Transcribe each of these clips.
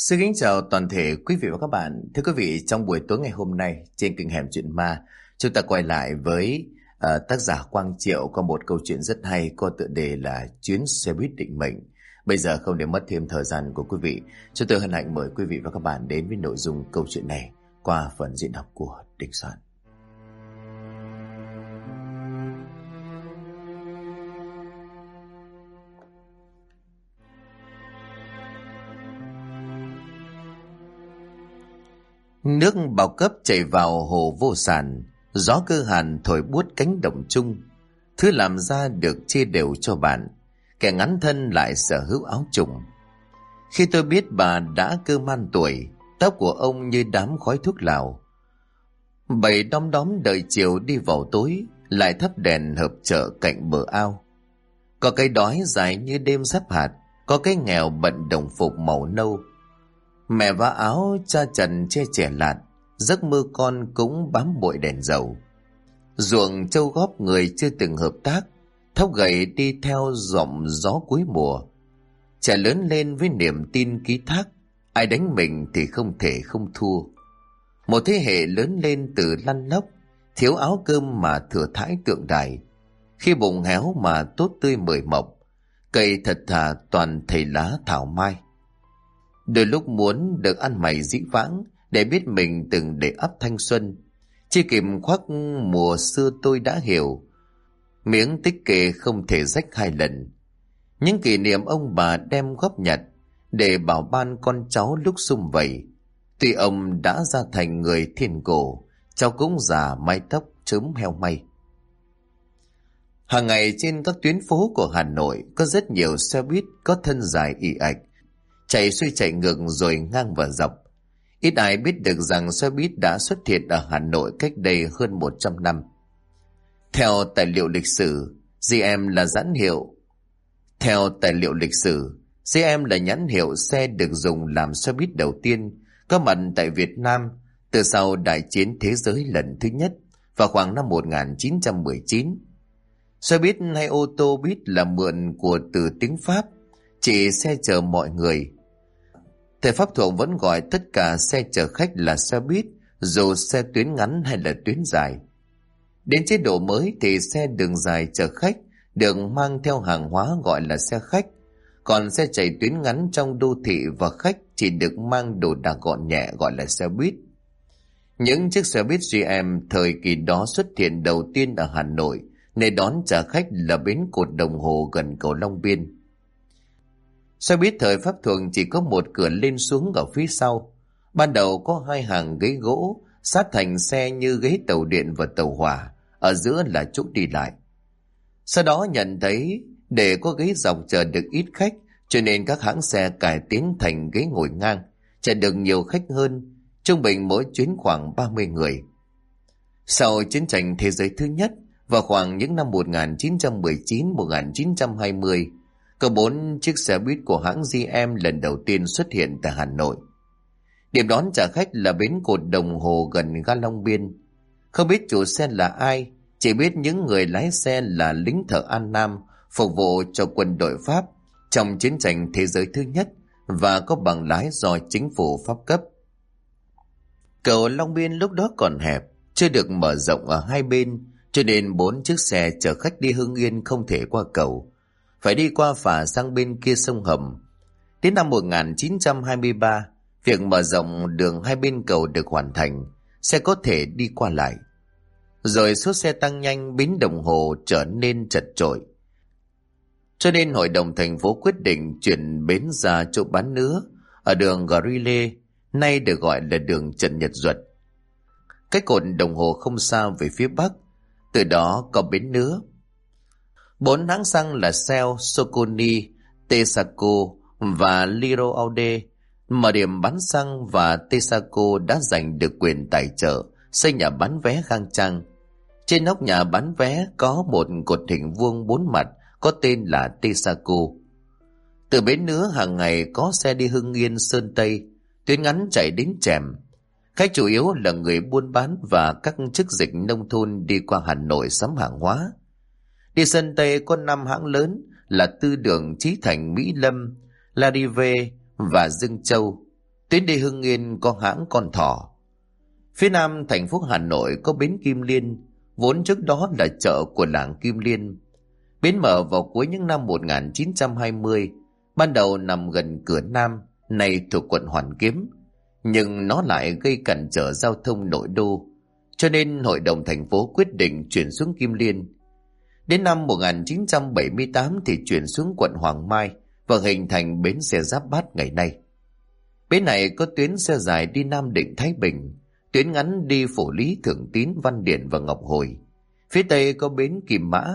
Xin kính chào toàn thể quý vị và các bạn. Thưa quý vị, trong buổi tối ngày hôm nay trên kênh Hẻm Chuyện Ma, chúng ta quay lại với tác giả Quang Triệu có một câu chuyện rất hay có tựa đề là Chuyến xe buýt định mệnh. Bây giờ không để mất thêm thời gian của quý vị, chúng tôi hân hạnh mời quý vị và các bạn đến với nội dung câu chuyện này qua phần diễn đọc của Đình Soạn. Nước bao cấp chảy vào hồ vô sản, gió cơ hàn thổi buốt cánh đồng chung. Thứ làm ra được chia đều cho bạn, kẻ ngắn thân lại sở hữu áo trùng. Khi tôi biết bà đã cơ man tuổi, tóc của ông như đám khói thuốc lào. Bầy đom đóm đợi chiều đi vào tối, lại thắp đèn hợp chợ cạnh bờ ao. Có cái đói dài như đêm giáp hạt, có cái nghèo bận đồng phục màu nâu. Mẹ vá áo, cha trần che chẻ lạt, giấc mơ con cũng bám bụi đèn dầu. Ruộng trâu góp người chưa từng hợp tác, thóc gậy đi theo giọng gió cuối mùa. Trẻ lớn lên với niềm tin ký thác, ai đánh mình thì không thể không thua. Một thế hệ lớn lên từ lăn lóc, thiếu áo cơm mà thừa thãi tượng đài. Khi bụng héo mà tốt tươi mời mọc, cây thật thà toàn thầy lá thảo mai. Đôi lúc muốn được ăn mày dĩ vãng để biết mình từng để ắp thanh xuân. Chỉ kịp khoác mùa xưa tôi đã hiểu, miếng tích kệ không thể rách hai lần. Những kỷ niệm ông bà đem góp nhặt để bảo ban con cháu lúc sum vầy. Tuy ông đã ra thành người thiên cổ, cháu cũng già mái tóc chớm heo may. Hàng ngày trên các tuyến phố của Hà Nội có rất nhiều xe buýt có thân dài ì ạch, chạy xuôi chạy ngược rồi ngang và dọc. Ít ai biết được rằng xe buýt đã xuất hiện ở Hà Nội cách đây hơn 100 năm. Theo tài liệu lịch sử, GM là nhãn hiệu xe được dùng làm xe buýt đầu tiên có mặt tại Việt Nam từ sau Đại chiến Thế giới lần thứ nhất vào khoảng năm 1919. Xe buýt hay ô tô buýt là mượn của từ tiếng Pháp, chỉ xe chở mọi người. Thầy Pháp thuộc vẫn gọi tất cả xe chở khách là xe buýt, dù xe tuyến ngắn hay là tuyến dài. Đến chế độ mới thì xe đường dài chở khách được mang theo hàng hóa gọi là xe khách, còn xe chạy tuyến ngắn trong đô thị và khách chỉ được mang đồ đạc gọn nhẹ gọi là xe buýt. Những chiếc xe buýt GM thời kỳ đó xuất hiện đầu tiên ở Hà Nội, nơi đón trả khách là bến cột đồng hồ gần cầu Long Biên. Xe buýt thời Pháp thuộc chỉ có một cửa lên xuống ở phía sau. Ban đầu có hai hàng ghế gỗ sát thành xe như ghế tàu điện và tàu hỏa, ở giữa là chỗ đi lại. Sau đó nhận thấy để có ghế dọc chờ được ít khách, cho nên các hãng xe cải tiến thành ghế ngồi ngang, chạy được nhiều khách hơn, trung bình mỗi chuyến khoảng 30 người. Sau chiến tranh thế giới thứ nhất, vào khoảng những năm 1919-1920, có 4 chiếc xe buýt của hãng GM lần đầu tiên xuất hiện tại Hà Nội. Điểm đón trả khách là bến cột đồng hồ gần ga Long Biên. Không biết chủ xe là ai, chỉ biết những người lái xe là lính thợ An Nam phục vụ cho quân đội Pháp trong chiến tranh thế giới thứ nhất và có bằng lái do chính phủ Pháp cấp. Cầu Long Biên lúc đó còn hẹp, chưa được mở rộng ở hai bên, cho nên 4 chiếc xe chở khách đi Hưng Yên không thể qua cầu, phải đi qua phà sang bên kia sông Hầm. Đến năm 1923, việc mở rộng đường hai bên cầu được hoàn thành, xe có thể đi qua lại. Rồi số xe tăng nhanh, bến đồng hồ trở nên chật chội. Cho nên hội đồng thành phố quyết định chuyển bến ra chỗ bán nứa ở đường Grile, nay được gọi là đường Trần Nhật Duật. Cách cột đồng hồ không xa về phía bắc, từ đó có bến nứa. 4 hãng xăng là Shell, Soconi, Texaco và Liro Aude mở điểm bán xăng, và Texaco đã giành được quyền tài trợ xây nhà bán vé khang trang. Trên nóc nhà bán vé có một cột hình vuông 4 mặt có tên là Texaco. Từ bến nứa hàng ngày có xe đi Hưng Yên, Sơn Tây, tuyến ngắn chạy đến Trèm. Khách chủ yếu là người buôn bán và các chức dịch nông thôn đi qua Hà Nội sắm hàng hóa. Đi Sơn Tây có 5 hãng lớn là Tư Đường, Chí Thành, Mỹ Lâm, La Rive và Dương Châu. Tuyến đi Hưng Yên có hãng Con Thỏ. Phía nam thành phố Hà Nội có bến Kim Liên, vốn trước đó là chợ của làng Kim Liên. Bến mở vào cuối những năm 1920, ban đầu nằm gần cửa Nam, nay thuộc quận Hoàn Kiếm, nhưng nó lại gây cản trở giao thông nội đô, cho nên Hội đồng thành phố quyết định chuyển xuống Kim Liên. Đến năm 1978 thì chuyển xuống quận Hoàng Mai và hình thành bến xe Giáp Bát ngày nay. Bến này có tuyến xe dài đi Nam Định Thái Bình, tuyến ngắn đi Phủ Lý Thường Tín Văn Điển và Ngọc Hồi. Phía tây có bến Kim Mã.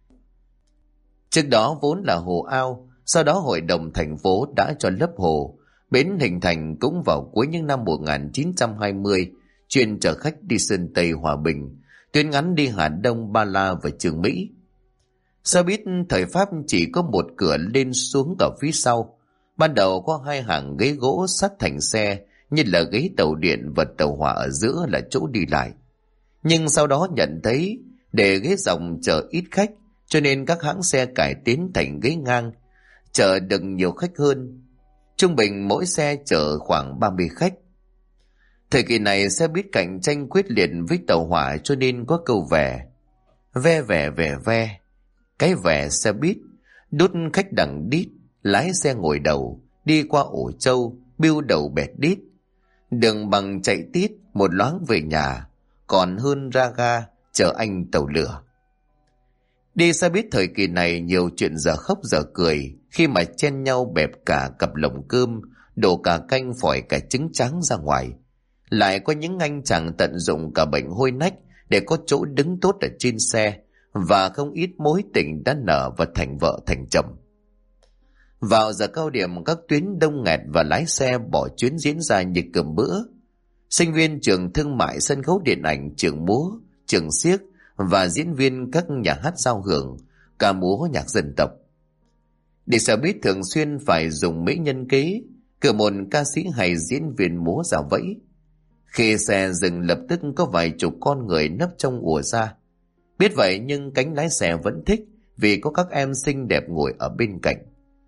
Trước đó vốn là hồ ao, sau đó Hội đồng thành phố đã cho lấp hồ. Bến hình thành cũng vào cuối những năm 1920, chuyên chở khách đi Sơn Tây Hòa Bình, tuyến ngắn đi Hà Đông Ba La và Trường Mỹ. Xe buýt thời Pháp chỉ có một cửa lên xuống ở phía sau. Ban đầu có hai hàng ghế gỗ sắt thành xe, như là ghế tàu điện và tàu hỏa ở giữa là chỗ đi lại. Nhưng sau đó nhận thấy để ghế dòng chở ít khách, cho nên các hãng xe cải tiến thành ghế ngang, chở được nhiều khách hơn. Trung bình mỗi xe chở khoảng 30 khách. Thời kỳ này xe buýt cạnh tranh quyết liệt với tàu hỏa, cho nên có câu ve ve. Cái ve xe buýt, đút khách đằng đít, lái xe ngồi đầu, đi qua ổ trâu, biêu đầu bẹt đít. Đường bằng chạy tít, một loáng về nhà, còn hơn ra ga, chờ anh tàu lửa. Đi xe buýt thời kỳ này nhiều chuyện dở khóc dở cười, khi mà chen nhau bẹp cả cặp lồng cơm, đổ cả canh phỏi cả trứng trắng ra ngoài. Lại có những anh chàng tận dụng cả bệnh hôi nách để có chỗ đứng tốt ở trên xe, và không ít mối tình đã nở và thành vợ thành chồng. Vào giờ cao điểm, các tuyến đông nghẹt và lái xe bỏ chuyến diễn ra như cơm bữa. Sinh viên trường thương mại, sân khấu điện ảnh, trường múa, trường xiếc và diễn viên các nhà hát giao hưởng, ca múa nhạc dân tộc. Đi xe buýt thường xuyên phải dùng mỹ nhân kế, cử một ca sĩ hay diễn viên múa dạo vẫy. Khi xe dừng lập tức có vài chục con người nấp trong ùa ra. Biết vậy nhưng cánh lái xe vẫn thích, vì có các em xinh đẹp ngồi ở bên cạnh.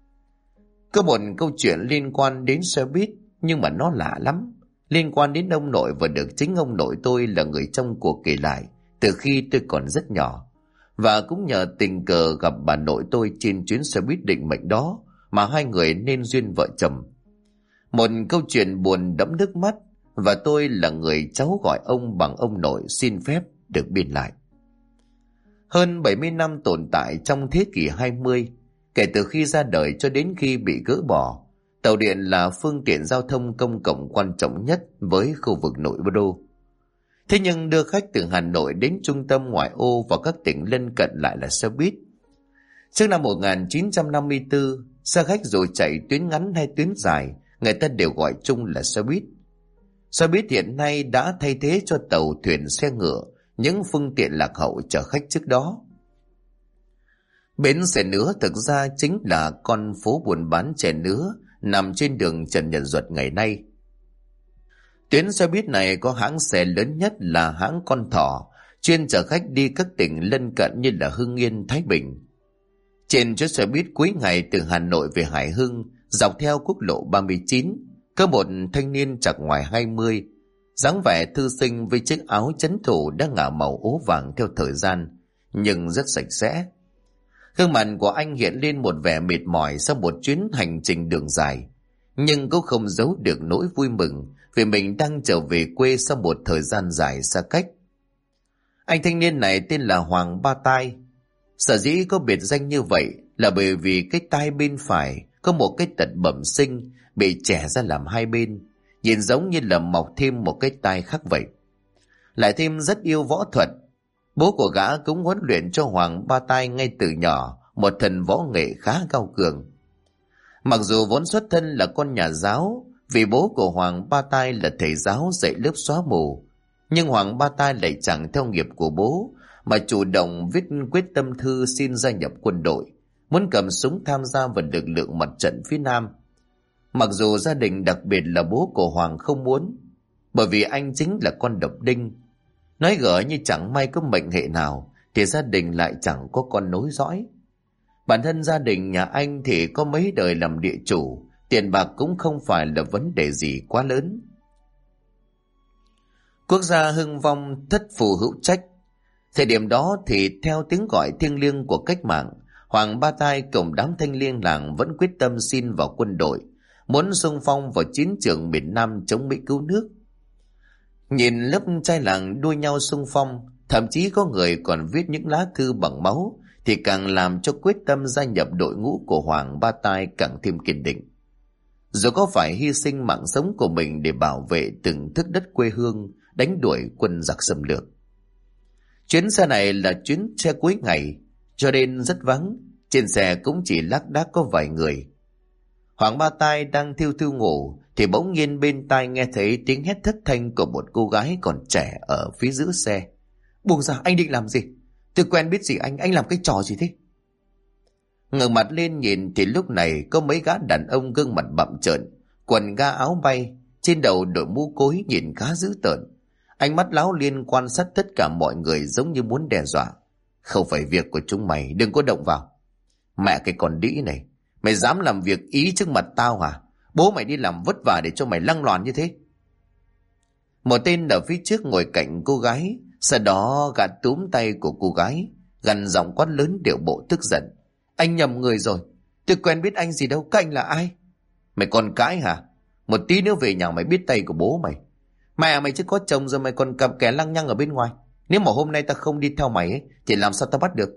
Có một câu chuyện liên quan đến xe buýt, nhưng mà nó lạ lắm. Liên quan đến ông nội, và được chính ông nội tôi là người trong cuộc kể lại từ khi tôi còn rất nhỏ. Và cũng nhờ tình cờ gặp bà nội tôi trên chuyến xe buýt định mệnh đó mà hai người nên duyên vợ chồng. Một câu chuyện buồn đẫm nước mắt, và tôi là người cháu gọi ông bằng ông nội xin phép được biên lại. Hơn 70 năm tồn tại trong thế kỷ 20, kể từ khi ra đời cho đến khi bị gỡ bỏ, tàu điện là phương tiện giao thông công cộng quan trọng nhất với khu vực nội đô. Thế nhưng đưa khách từ Hà Nội đến trung tâm ngoại ô và các tỉnh lân cận lại là xe buýt. Trước năm 1954, xe khách dù chạy tuyến ngắn hay tuyến dài, người ta đều gọi chung là xe buýt. Xe buýt hiện nay đã thay thế cho tàu, thuyền, xe ngựa, những phương tiện lạc hậu chở khách trước đó. Bến xe Nứa thực ra chính là con phố buôn bán chè nứa nằm trên đường Trần Nhật Duật ngày nay. Tuyến xe buýt này có hãng xe lớn nhất là hãng Con Thỏ, chuyên chở khách đi các tỉnh lân cận như là Hưng Yên, Thái Bình. Trên chiếc xe buýt cuối ngày từ Hà Nội về Hải Hưng, dọc theo quốc lộ 39, có một thanh niên chạc ngoài 20, dáng vẻ thư sinh với chiếc áo chấn thủ đã ngả màu ố vàng theo thời gian, nhưng rất sạch sẽ. Gương mặt của anh hiện lên một vẻ mệt mỏi sau một chuyến hành trình đường dài, nhưng cũng không giấu được nỗi vui mừng vì mình đang trở về quê sau một thời gian dài xa cách. Anh thanh niên này tên là Hoàng Ba Tai. Sở dĩ có biệt danh như vậy là bởi vì cái tai bên phải có một cái tật bẩm sinh bị chẻ ra làm hai bên, nhìn giống như là mọc thêm một cái tai khác vậy. Lại thêm rất yêu võ thuật. Bố của gã cũng huấn luyện cho Hoàng Ba Tai ngay từ nhỏ một thần võ nghệ khá cao cường. Mặc dù vốn xuất thân là con nhà giáo, vì bố của Hoàng Ba Tai là thầy giáo dạy lớp xóa mù, nhưng Hoàng Ba Tai lại chẳng theo nghiệp của bố mà chủ động viết quyết tâm thư xin gia nhập quân đội, muốn cầm súng tham gia vào lực lượng mặt trận phía Nam. Mặc dù gia đình, đặc biệt là bố của Hoàng, không muốn, bởi vì anh chính là con độc đinh. Nói gở như chẳng may có mệnh hệ nào thì gia đình lại chẳng có con nối dõi. Bản thân gia đình nhà anh thì có mấy đời làm địa chủ, tiền bạc cũng không phải là vấn đề gì quá lớn. Quốc gia hưng vong, thất phù hữu trách. Thời điểm đó thì theo tiếng gọi thiêng liêng của cách mạng, Hoàng Ba Tai cùng đám thanh niên làng vẫn quyết tâm xin vào quân đội, muốn xung phong vào chiến trường miền Nam chống Mỹ cứu nước. Nhìn lớp trai làng đua nhau xung phong, thậm chí có người còn viết những lá thư bằng máu, thì càng làm cho quyết tâm gia nhập đội ngũ của Hoàng Ba Tai càng thêm kiên định. Dù có phải hy sinh mạng sống của mình để bảo vệ từng thước đất quê hương, đánh đuổi quân giặc xâm lược. Chuyến xe này là chuyến xe cuối ngày, cho nên rất vắng, trên xe cũng chỉ lác đác có vài người. Hoàng Ba Tai đang thiêu thiêu ngủ thì bỗng nhiên bên tai nghe thấy tiếng hét thất thanh của một cô gái còn trẻ ở phía giữa xe. Buông ra, anh định làm gì? Tôi quen biết gì anh làm cái trò gì thế? Ngẩng mặt lên nhìn thì lúc này có mấy gã đàn ông gương mặt bặm trợn, quần ga áo bay, trên đầu đội mũ cối nhìn khá dữ tợn. Ánh mắt láo liên quan sát tất cả mọi người giống như muốn đe dọa. Không phải việc của chúng mày, đừng có động vào. Mẹ cái con đĩ này, mày dám làm việc ý trước mặt tao hả? Bố mày đi làm vất vả để cho mày lăng loàn như thế. Một tên ở phía trước ngồi cạnh cô gái, sau đó gạt túm tay của cô gái, gằn giọng quát lớn điệu bộ tức giận. Anh nhầm người rồi, tôi quen biết anh gì đâu, các anh là ai? Mày còn cãi hả? Một tí nữa về nhà mày biết tay của bố mày. Mẹ mày chứ có chồng rồi mày còn cầm kẻ lăng nhăng ở bên ngoài. Nếu mà hôm nay ta không đi theo mày ấy, thì làm sao ta bắt được?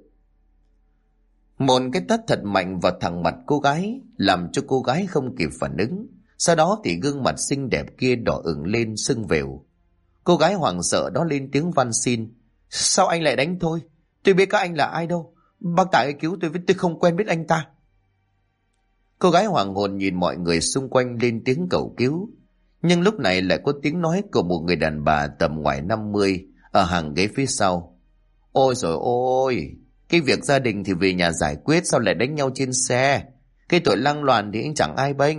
Một cái tát thật mạnh vào thẳng mặt cô gái, làm cho cô gái không kịp phản ứng. Sau đó thì gương mặt xinh đẹp kia đỏ ửng lên sưng vèo. Cô gái hoảng sợ đó lên tiếng van xin. Sao anh lại đánh tôi? Tôi biết các anh là ai đâu. Bác Tài ơi cứu tôi với, tôi không quen biết anh ta. Cô gái hoàng hồn nhìn mọi người xung quanh lên tiếng cầu cứu. Nhưng lúc này lại có tiếng nói của một người đàn bà tầm ngoài 50 ở hàng ghế phía sau. Ôi rồi ôi, cái việc gia đình thì về nhà giải quyết, sao lại đánh nhau trên xe? Cái tội lăng loàn thì anh chẳng ai bênh.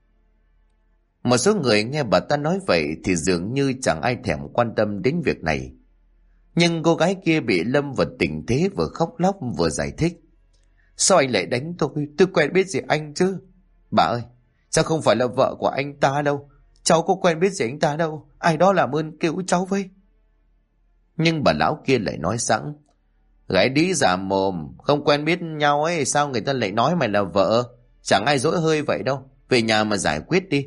Một số người nghe bà ta nói vậy thì dường như chẳng ai thèm quan tâm đến việc này. Nhưng cô gái kia bị lâm vào tình thế vừa khóc lóc vừa giải thích. Sao anh lại đánh tôi quen biết gì anh chứ? Bà ơi, cháu không phải là vợ của anh ta đâu. Cháu có quen biết gì anh ta đâu. Ai đó làm ơn cứu cháu với. Nhưng bà lão kia lại nói sẵn. Gái đĩ giả mồm, không quen biết nhau ấy, sao người ta lại nói mày là vợ? Chẳng ai dỗi hơi vậy đâu. Về nhà mà giải quyết đi.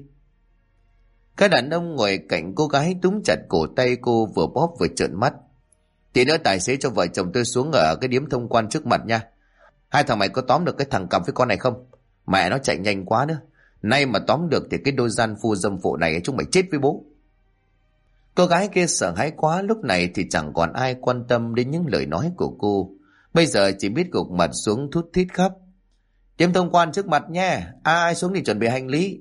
Các đàn ông ngồi cạnh cô gái túm chặt cổ tay cô, vừa bóp vừa trợn mắt. Tí nữa tài xế cho vợ chồng tôi xuống ở cái điếm thông quan trước mặt nha. Hai thằng mày có tóm được cái thằng cặp với con này không? Mẹ nó chạy nhanh quá nữa. Nay mà tóm được thì cái đôi gian phu dâm phụ này chúng mày chết với bố. Cô gái kia sợ hãi quá, lúc này thì chẳng còn ai quan tâm đến những lời nói của cô. Bây giờ chỉ biết gục mặt xuống thút thít khóc. Điếm thông quan trước mặt nha, ai xuống thì chuẩn bị hành lý.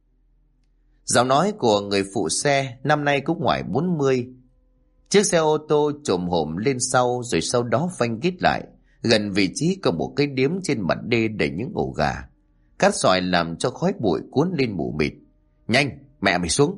Giọng nói của người phụ xe năm nay cũng ngoài 40. Chiếc xe ô tô chồm hổm lên sau, rồi sau đó phanh kít lại. Gần vị trí có một cái điếm trên mặt đê đầy những ổ gà. Cát sỏi làm cho khói bụi cuốn lên mù mịt. Nhanh, mẹ mày xuống.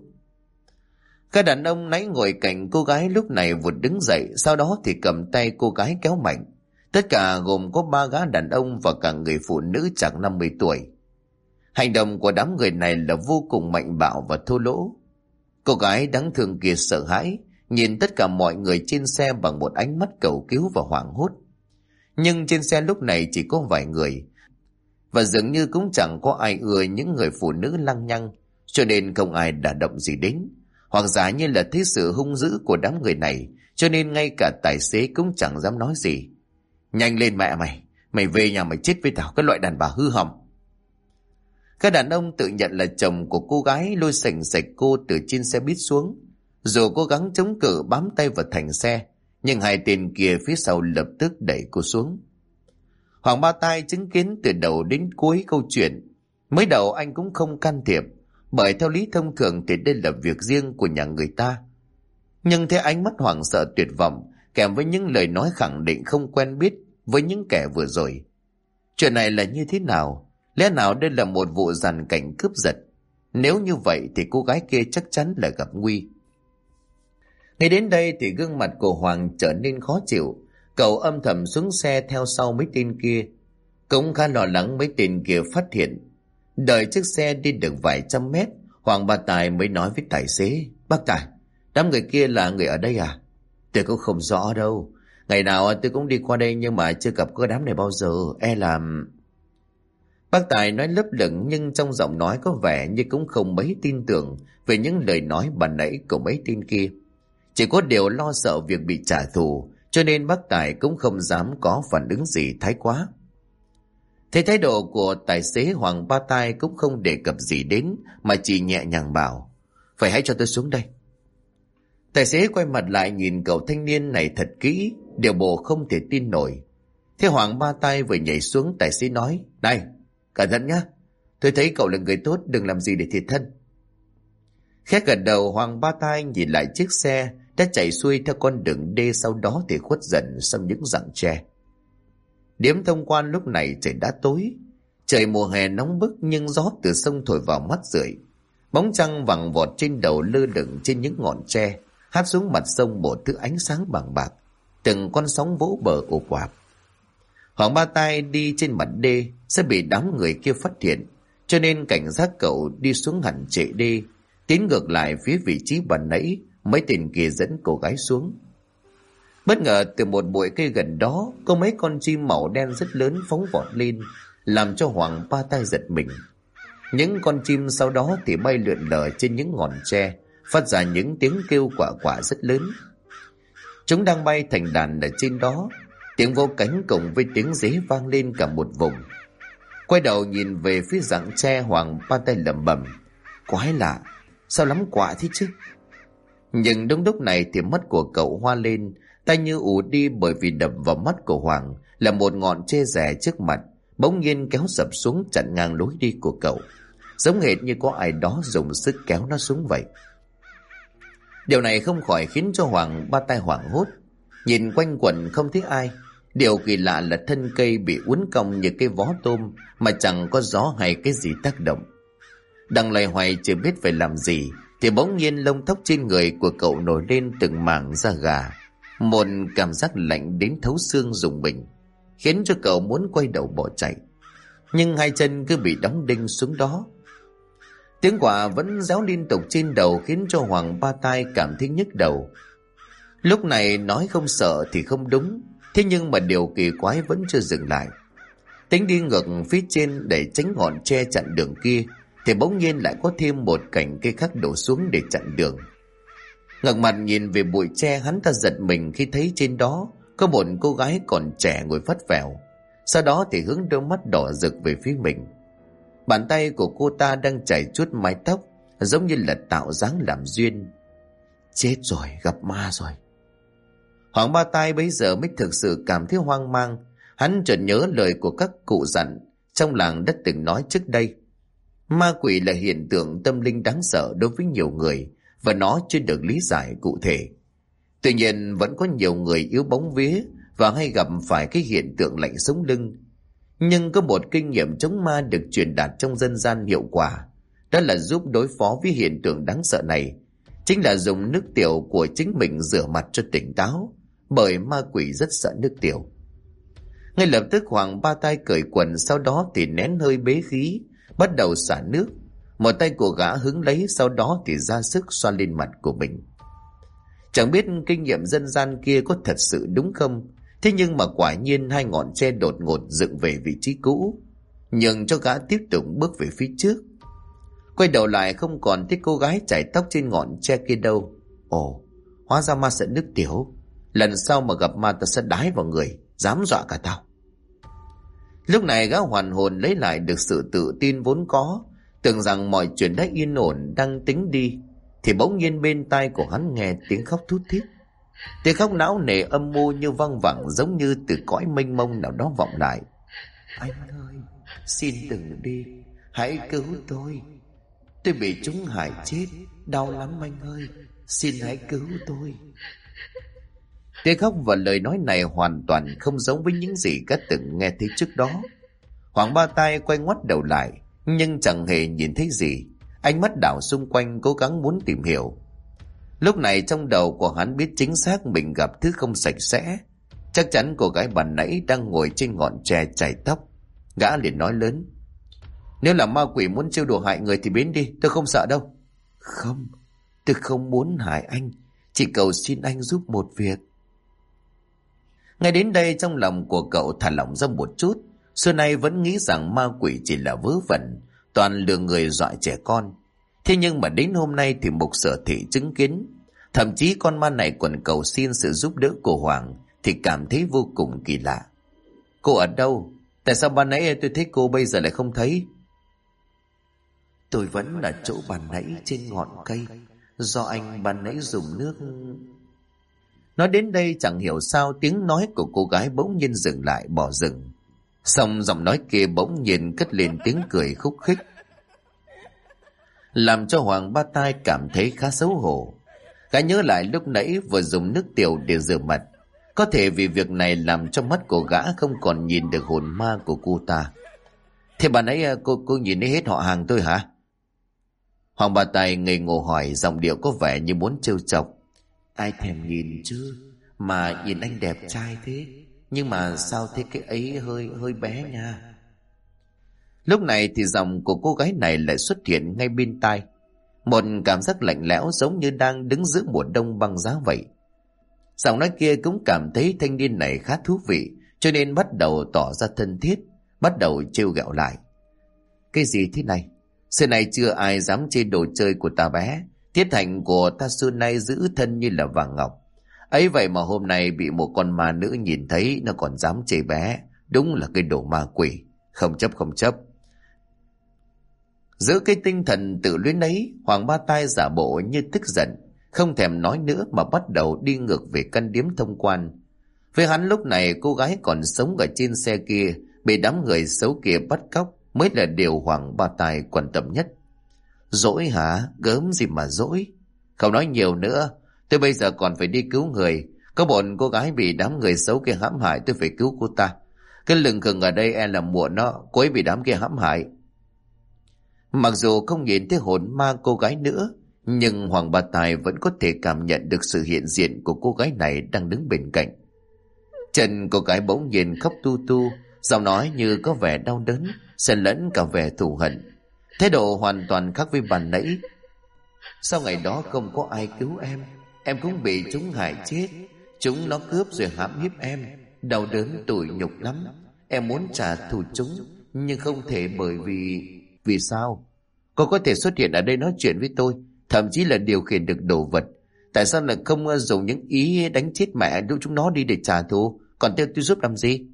Các đàn ông nãy ngồi cạnh cô gái lúc này vụt đứng dậy, sau đó thì cầm tay cô gái kéo mạnh. Tất cả gồm có 3 gã đàn ông và cả người phụ nữ chạc 50 tuổi. Hành động của đám người này là vô cùng mạnh bạo và thô lỗ. Cô gái đáng thương kia sợ hãi, nhìn tất cả mọi người trên xe bằng một ánh mắt cầu cứu và hoảng hốt. Nhưng trên xe lúc này chỉ có vài người, và dường như cũng chẳng có ai ưa những người phụ nữ lăng nhăng, cho nên không ai đả động gì đến. Hoặc giả như là thấy sự hung dữ của đám người này, cho nên ngay cả tài xế cũng chẳng dám nói gì. Nhanh lên mẹ mày, mày về nhà mày chết với tao, cái loại đàn bà hư hỏng. Các đàn ông tự nhận là chồng của cô gái lôi sành sạch cô từ trên xe buýt xuống. Dù cố gắng chống cự bám tay vào thành xe, nhưng hai tên kia phía sau lập tức đẩy cô xuống. Hoàng Ba Tai chứng kiến từ đầu đến cuối câu chuyện. Mới đầu anh cũng không can thiệp, bởi theo lý thông thường thì đây là việc riêng của nhà người ta. Nhưng thấy ánh mắt hoảng sợ tuyệt vọng kèm với những lời nói khẳng định không quen biết với những kẻ vừa rồi. Chuyện này là như thế nào? Lẽ nào đây là một vụ giàn cảnh cướp giật? Nếu như vậy thì cô gái kia chắc chắn là gặp nguy. Ngay đến đây thì gương mặt của Hoàng trở nên khó chịu. Cậu âm thầm xuống xe theo sau mấy tên kia. Cũng khá lo lắng mấy tên kia phát hiện. Đợi chiếc xe đi được vài trăm mét, Hoàng Ba Tài mới nói với tài xế: Bác Tài, đám người kia là người ở đây à? Tôi cũng không rõ đâu. Ngày nào tôi cũng đi qua đây nhưng mà chưa gặp cái đám này bao giờ. Bác Tài nói lấp lửng nhưng trong giọng nói có vẻ như cũng không mấy tin tưởng về những lời nói ban nãy của mấy tên kia. Chỉ có điều lo sợ việc bị trả thù, cho nên bác Tài cũng không dám có phản ứng gì thái quá. Thấy thái độ của tài xế, Hoàng Ba Tai cũng không đề cập gì đến mà chỉ nhẹ nhàng bảo: Vậy hãy cho tôi xuống đây. Tài xế quay mặt lại nhìn cậu thanh niên này thật kỹ, điều bộ không thể tin nổi. Thế Hoàng Ba Tai vừa nhảy xuống, tài xế nói: Này, cẩn thận nhá, tôi thấy cậu là người tốt, đừng làm gì để thiệt thân. Khẽ gật đầu, Hoàng Ba Tai nhìn lại chiếc xe đã chạy xuôi theo con đường đê, sau đó thì khuất dần sau những rặng tre. Điểm thông quan lúc này trời đã tối, trời mùa hè nóng bức nhưng gió từ sông thổi vào mắt rượi. Bóng trăng vằng vọt trên đầu lơ lửng trên những ngọn tre, hát xuống mặt sông một thứ ánh sáng bằng bạc, từng con sóng vỗ bờ ồ ạt. Hoàng Ba Tai đi trên mặt đê sẽ bị đám người kia phát hiện, cho nên cảnh giác cậu đi xuống hẳn trệ đê, tiến ngược lại phía vị trí ban nãy mấy tên kia dẫn cô gái xuống. Bất ngờ từ một bụi cây gần đó có mấy con chim màu đen rất lớn phóng vọt lên, làm cho Hoàng Ba Tai giật mình. Những con chim sau đó thì bay lượn lờ trên những ngọn tre, phát ra những tiếng kêu quạ quạ rất lớn. Chúng đang bay thành đàn ở trên đó, tiếng vỗ cánh cùng với tiếng dế vang lên cả một vùng. Quay đầu nhìn về phía rặng tre, Hoàng Ba Tai lẩm bẩm: Quái lạ, sao lắm quạ thế chứ? Nhưng đúng lúc này thì mắt của cậu hoa lên, tay như ù đi, bởi vì đập vào mắt của Hoàng là một ngọn tre rẻ trước mặt bỗng nhiên kéo sập xuống chặn ngang lối đi của cậu, giống hệt như có ai đó dùng sức kéo nó xuống vậy. Điều này không khỏi khiến cho Hoàng Ba Tai hoảng hốt, nhìn quanh quẩn không thấy ai. Điều kỳ lạ là thân cây bị uốn cong như cái vó tôm mà chẳng có gió hay cái gì tác động. Đang loay hoay chưa biết phải làm gì thì bỗng nhiên lông tóc trên người của cậu nổi lên từng mảng da gà, một cảm giác lạnh đến thấu xương rùng mình, khiến cho cậu muốn quay đầu bỏ chạy, nhưng hai chân cứ bị đóng đinh xuống đó. Tiếng quạ vẫn réo liên tục trên đầu khiến cho Hoàng Ba Tai cảm thấy nhức đầu. Lúc này nói không sợ thì không đúng, thế nhưng mà điều kỳ quái vẫn chưa dừng lại. Tính đi ngược phía trên để tránh ngọn tre chặn đường kia thì bỗng nhiên lại có thêm một cành cây khác đổ xuống để chặn đường. Ngẩng mặt nhìn về bụi tre, hắn ta giật mình khi thấy trên đó có một cô gái còn trẻ ngồi phất phèo, sau đó thì hướng đôi mắt đỏ rực về phía mình. Bàn tay của cô ta đang chảy chuốt mái tóc, giống như là tạo dáng làm duyên. Chết rồi, gặp ma rồi. Hoàng Ba Tai bấy giờ mới thực sự cảm thấy hoang mang. Hắn chợt nhớ lời của các cụ dặn trong làng đã từng nói trước đây. Ma quỷ là hiện tượng tâm linh đáng sợ đối với nhiều người, và nó chưa được lý giải cụ thể. Tuy nhiên vẫn có nhiều người yếu bóng vía và hay gặp phải cái hiện tượng lạnh sống lưng. Nhưng có một kinh nghiệm chống ma được truyền đạt trong dân gian hiệu quả, đó là giúp đối phó với hiện tượng đáng sợ này, chính là dùng nước tiểu của chính mình rửa mặt cho tỉnh táo, bởi ma quỷ rất sợ nước tiểu. Ngay lập tức Hoàng Ba Tai cởi quần, sau đó thì nén hơi bế khí, bắt đầu xả nước. Một tay của gã hứng lấy, sau đó thì ra sức xoa lên mặt của mình. Chẳng biết kinh nghiệm dân gian kia có thật sự đúng không, thế nhưng mà quả nhiên hai ngọn tre đột ngột dựng về vị trí cũ, nhường cho gã tiếp tục bước về phía trước. Quay đầu lại không còn thấy cô gái chải tóc trên ngọn tre kia đâu. Ồ, hóa ra ma sợ nước tiểu. Lần sau mà gặp ma ta sẽ đái vào người, dám dọa cả tao. Lúc này gã hoàn hồn lấy lại được sự tự tin vốn có, tưởng rằng mọi chuyện đã yên ổn đang tính đi, thì bỗng nhiên bên tai của hắn nghe tiếng khóc thút thít. Tiếng khóc não nề âm mưu như văng vẳng, giống như từ cõi mênh mông nào đó vọng lại. Anh ơi, xin đừng đi, hãy cứu tôi. Tôi bị chúng hại chết, đau lắm anh ơi, xin hãy cứu tôi. Tiếng khóc và lời nói này hoàn toàn không giống với những gì gã từng nghe thấy trước đó. Hoàng Ba Tai quay ngoắt đầu lại, nhưng chẳng hề nhìn thấy gì. Ánh mắt đảo xung quanh cố gắng muốn tìm hiểu. Lúc này trong đầu của hắn biết chính xác mình gặp thứ không sạch sẽ. Chắc chắn cô gái ban nãy đang ngồi trên ngọn tre chải tóc. Gã liền nói lớn: Nếu là ma quỷ muốn trêu đùa hại người thì biến đi, tôi không sợ đâu. Không, tôi không muốn hại anh, chỉ cầu xin anh giúp một việc. Ngay đến đây trong lòng của cậu thả lỏng ra một chút. Xưa nay vẫn nghĩ rằng ma quỷ chỉ là vớ vẩn, toàn lừa người dọa trẻ con. Thế nhưng mà đến hôm nay thì Mục Sở Thị chứng kiến, thậm chí con ma này còn cầu xin sự giúp đỡ của Hoàng, thì cảm thấy vô cùng kỳ lạ. Cô ở đâu? Tại sao ban nãy tôi thấy cô bây giờ lại không thấy? Tôi vẫn ở chỗ ban nãy trên ngọn cây, do anh ban nãy dùng nước. Nói đến đây chẳng hiểu sao tiếng nói của cô gái bỗng nhiên dừng lại, bỏ dừng. Xong giọng nói kia bỗng nhiên cất lên tiếng cười khúc khích, làm cho Hoàng Ba Tai cảm thấy khá xấu hổ. Gã nhớ lại lúc nãy vừa dùng nước tiểu để rửa mặt, có thể vì việc này làm cho mắt của gã không còn nhìn được hồn ma của cô ta. Thế bà nãy cô nhìn thấy hết họ hàng tôi hả? Hoàng Ba Tai ngây ngô hỏi, giọng điệu có vẻ như muốn trêu chọc. Ai thèm nhìn chứ, mà nhìn anh đẹp trai thế, nhưng mà sao thế cái ấy hơi bé nha. Lúc này thì giọng của cô gái này lại xuất hiện ngay bên tai. Một cảm giác lạnh lẽo giống như đang đứng giữa mùa đông băng giá vậy. Giọng nói kia cũng cảm thấy thanh niên này khá thú vị, cho nên bắt đầu tỏ ra thân thiết, bắt đầu trêu ghẹo lại. Cái gì thế này? Xưa này chưa ai dám chê đồ chơi của ta bé. Tiết hạnh của ta xưa nay giữ thân như là vàng ngọc. Ấy vậy mà hôm nay bị một con ma nữ nhìn thấy, nó còn dám chê bé. Đúng là cái đồ ma quỷ. Không chấp. Giữ cái tinh thần tự luyến ấy, Hoàng Ba Tai giả bộ như tức giận, không thèm nói nữa mà bắt đầu đi ngược về căn điếm thông quan. Với hắn lúc này cô gái còn sống ở trên xe kia bị đám người xấu kia bắt cóc mới là điều Hoàng Ba Tai quan tâm nhất. Dỗi hả? Gớm gì mà dỗi. Không nói nhiều nữa, tôi bây giờ còn phải đi cứu người. Có bọn cô gái bị đám người xấu kia hãm hại, tôi phải cứu cô ta. Cái lừng khừng ở đây e là muộn nó, cô ấy bị đám kia hãm hại. Mặc dù không nhìn thấy hồn ma cô gái nữa, nhưng Hoàng Ba Tai vẫn có thể cảm nhận được sự hiện diện của cô gái này đang đứng bên cạnh. Chân cô gái bỗng nhiên khóc tu tu, giọng nói như có vẻ đau đớn, xen lẫn cả vẻ thù hận. Thái độ hoàn toàn khác với ban nãy. Sau ngày đó không có ai cứu em cũng bị chúng hại chết. Chúng nó cướp rồi hãm hiếp em, đau đớn tủi nhục lắm. Em muốn trả thù chúng, nhưng không thể bởi vì... Vì sao? Cô có thể xuất hiện ở đây nói chuyện với tôi, thậm chí là điều khiển được đồ vật. Tại sao lại không dùng những ý đánh chết mẹ lúc chúng nó đi để trả thù? Còn tôi giúp làm gì?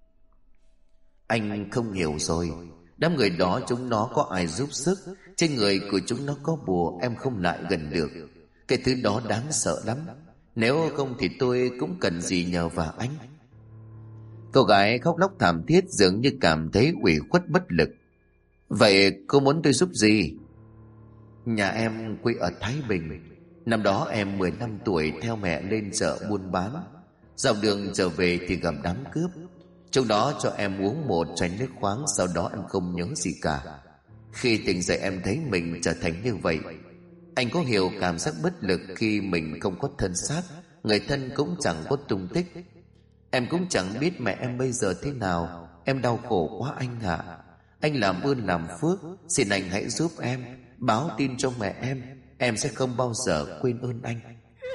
Anh không hiểu rồi. Đám người đó chúng nó có ai giúp sức, trên người của chúng nó có bùa, em không lại gần được. Cái thứ đó đáng sợ lắm. Nếu không thì tôi cũng cần gì nhờ vào anh. Cô gái khóc lóc thảm thiết, dường như cảm thấy ủy khuất bất lực. Vậy cô muốn tôi giúp gì? Nhà em quê ở Thái Bình. Năm đó em 15 tuổi theo mẹ lên chợ buôn bán. Dọc đường trở về thì gặp đám cướp. Trong đó cho em uống một chai nước khoáng, sau đó em không nhớ gì cả. Khi tỉnh dậy em thấy mình trở thành như vậy. Anh có hiểu cảm giác bất lực khi mình không có thân xác, người thân cũng chẳng có tung tích. Em cũng chẳng biết mẹ em bây giờ thế nào. Em đau khổ quá anh ạ. Anh làm ơn làm phước, xin anh hãy giúp em, báo tin cho mẹ em sẽ không bao giờ quên ơn anh.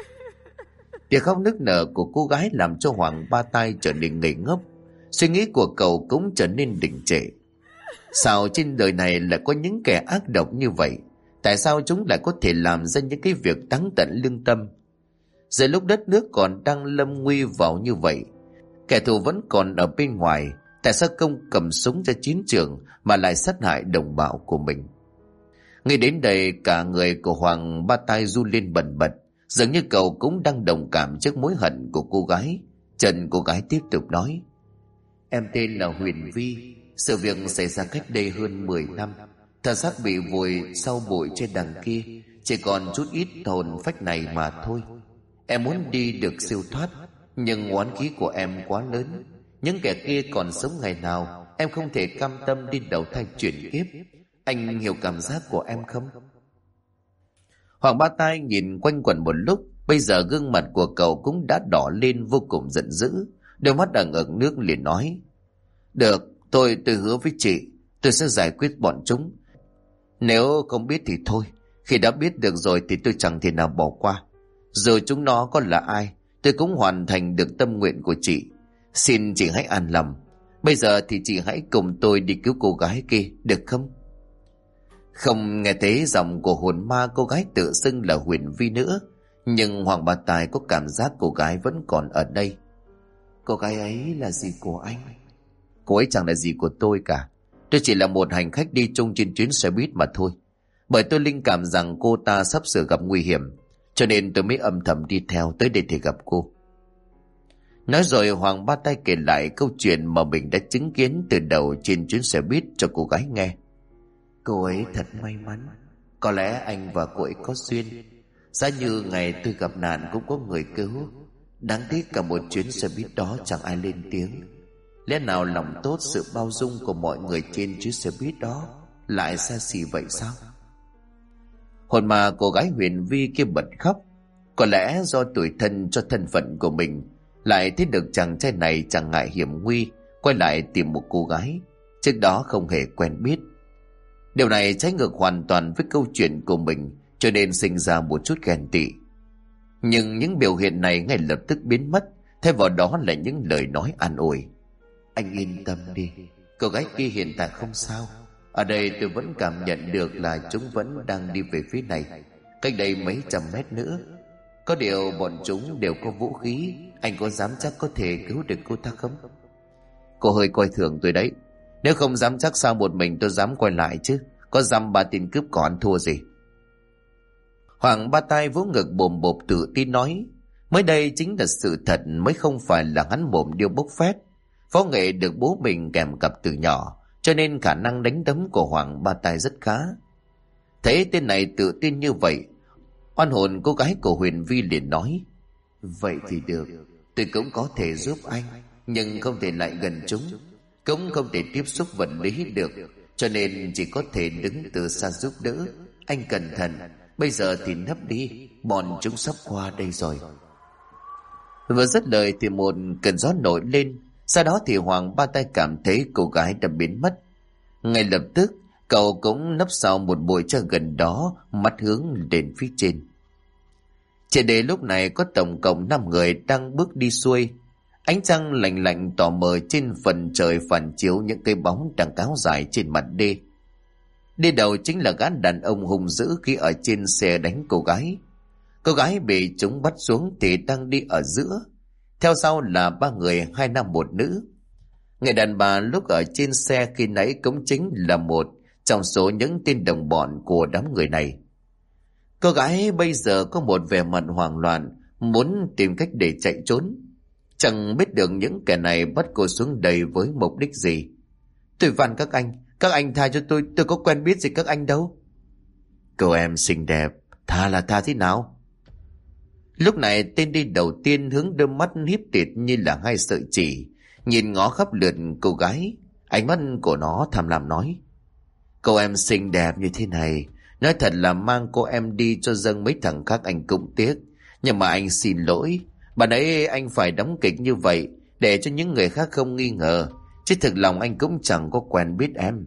Tiếng khóc nức nở của cô gái làm cho Hoàng Ba Tai trở nên ngây ngốc. Suy nghĩ của cậu cũng trở nên đình trệ. Sao trên đời này lại có những kẻ ác độc như vậy? Tại sao chúng lại có thể làm ra những cái việc đáng tận lương tâm? Giờ lúc đất nước còn đang lâm nguy vào như vậy, kẻ thù vẫn còn ở bên ngoài, tại sao không cầm súng ra chiến trường mà lại sát hại đồng bào của mình? Ngay đến đây cả người của Hoàng Ba Tai run lên bần bật, dường như cậu cũng đang đồng cảm trước mối hận của cô gái. Trần cô gái tiếp tục nói: Em tên là Huyền Vi. Sự việc xảy ra cách đây hơn 10 năm. Thân xác bị vùi sau bụi trên đằng kia, chỉ còn chút ít hồn phách này mà thôi. Em muốn đi được siêu thoát, nhưng oán khí của em quá lớn. Những kẻ kia còn sống ngày nào, em không thể cam tâm đi đầu thai chuyển kiếp. Anh hiểu cảm giác của em không? Hoàng Ba Tai nhìn quanh quẩn một lúc, bây giờ gương mặt của cậu cũng đã đỏ lên vô cùng giận dữ. Đôi mắt ẩn ẩn nước liền nói: Được, tôi hứa với chị, tôi sẽ giải quyết bọn chúng. Nếu không biết thì thôi, khi đã biết được rồi thì tôi chẳng thể nào bỏ qua. Dù chúng nó có là ai, tôi cũng hoàn thành được tâm nguyện của chị. Xin chị hãy an lòng. Bây giờ thì chị hãy cùng tôi đi cứu cô gái kia, được không? Không nghe thấy giọng của hồn ma cô gái tự xưng là Huyền Vi nữa, nhưng Hoàng Ba Tài có cảm giác cô gái vẫn còn ở đây. Cô gái ấy là gì của anh? Cô ấy chẳng là gì của tôi cả. Tôi chỉ là một hành khách đi chung trên chuyến xe buýt mà thôi. Bởi tôi linh cảm rằng cô ta sắp sửa gặp nguy hiểm, cho nên tôi mới âm thầm đi theo tới đây để gặp cô. Nói rồi Hoàng Ba Tay kể lại câu chuyện mà mình đã chứng kiến từ đầu trên chuyến xe buýt cho cô gái nghe. Cô ấy thật may mắn. Có lẽ anh và cô ấy có duyên. Giá như ngày tôi gặp nạn cũng có người cứu. Đáng tiếc cả một chuyến xe buýt đó chẳng ai lên tiếng. Lẽ nào lòng tốt sự bao dung của mọi người trên chuyến xe buýt đó lại xa xỉ vậy sao? Hồn mà cô gái Huyền Vi kia bật khóc. Có lẽ do tủi thân cho thân phận của mình, lại thấy được chàng trai này chẳng ngại hiểm nguy quay lại tìm một cô gái trước đó không hề quen biết. Điều này trái ngược hoàn toàn với câu chuyện của mình, cho nên sinh ra một chút ghen tị. Nhưng những biểu hiện này ngay lập tức biến mất, thay vào đó là những lời nói an ủi. Anh yên tâm đi, cô gái kia hiện tại không sao. Ở đây tôi vẫn cảm nhận được là chúng vẫn đang đi về phía này, cách đây mấy trăm mét nữa. Có điều bọn chúng đều có vũ khí. Anh có dám chắc có thể cứu được cô ta không? Cô hơi coi thường tôi đấy. Nếu không dám chắc sao một mình tôi dám quay lại chứ? Có dăm ba tên cướp có ăn thua gì? Hoàng Ba Tay vỗ ngực bồm bộp tự tin nói. Mới đây chính là sự thật, mới không phải là hắn mồm điêu bốc phét. Võ nghệ được bố mình kèm cặp từ nhỏ, cho nên khả năng đánh đấm của Hoàng Ba Tay rất khá. Thấy tên này tự tin như vậy, oan hồn cô gái của Huyền Vi liền nói. Vậy thì được, tôi cũng có thể giúp anh, nhưng không thể lại gần chúng, cũng không thể tiếp xúc vật lý được, cho nên chỉ có thể đứng từ xa giúp đỡ. Anh cẩn thận, bây giờ thì nấp đi, bọn chúng sắp qua đây rồi. Vừa dứt lời thì một cơn gió nổi lên. Sau đó thì Hoàng Ba Tay cảm thấy cô gái đã biến mất. Ngay lập tức cậu cũng nấp sau một bụi tre gần đó, mắt hướng lên phía trên. Trên đề lúc này có tổng cộng 5 người đang bước đi xuôi. Ánh trăng lạnh lạnh tỏ mờ trên phần trời phản chiếu những cây bóng đang kéo dài trên mặt đê. Đi đầu chính là gã đàn ông hung dữ khi ở trên xe đánh cô gái. Cô gái bị chúng bắt xuống thì đang đi ở giữa. Theo sau là 3 người, 2 nam 1 nữ. Người đàn bà lúc ở trên xe khi nãy cũng chính là một trong số những tên đồng bọn của đám người này. Cô gái bây giờ có một vẻ mặt hoảng loạn, muốn tìm cách để chạy trốn. Chẳng biết được những kẻ này bắt cô xuống đây với mục đích gì. Tôi van các anh tha cho tôi có quen biết gì các anh đâu. Cô em xinh đẹp, tha là tha thế nào? Lúc này tên đi đầu tiên hướng đôi mắt hiếp tịt như là 2 sợi chỉ, nhìn ngó khắp lượt cô gái. Ánh mắt của nó tham lam nói. Cô em xinh đẹp như thế này, nói thật là mang cô em đi cho dâng mấy thằng khác anh cũng tiếc. Nhưng mà anh xin lỗi, bạn ấy anh phải đóng kịch như vậy để cho những người khác không nghi ngờ, chứ thực lòng anh cũng chẳng có quen biết em.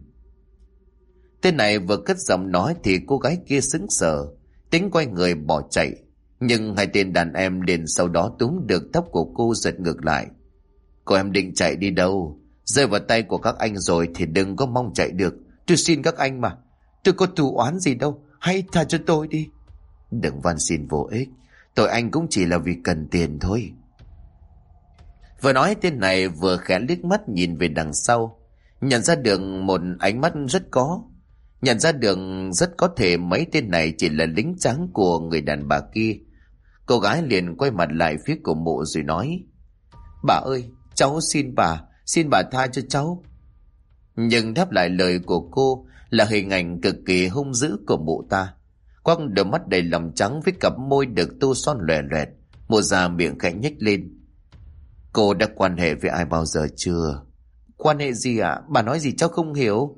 Tên này vừa cất giọng nói thì cô gái kia sững sờ, tính quay người bỏ chạy. Nhưng 2 tên đàn em liền sau đó túm được tóc của cô giật ngược lại. Cô em định chạy đi đâu? Rơi vào tay của các anh rồi thì đừng có mong chạy được. Tôi xin các anh mà, tôi có thù oán gì đâu, hãy tha cho tôi đi. Đừng van xin vô ích, tội anh cũng chỉ là vì cần tiền thôi. Vừa nói tên này vừa khẽ liếc mắt nhìn về đằng sau, nhận ra được một ánh mắt nhận ra được rất có thể mấy tên này chỉ là lính trắng của người đàn bà kia. Cô gái liền quay mặt lại phía của mụ rồi nói. Bà ơi, cháu xin bà tha cho cháu. Nhưng đáp lại lời của cô là hình ảnh cực kỳ hung dữ của mụ ta. Quắc đôi mắt đầy lòng trắng với cặp môi được tô son lòe loẹt, mụ già miệng khẽ nhếch lên. Cô đã quan hệ với ai bao giờ chưa? Quan hệ gì ạ? Bà nói gì cháu không hiểu.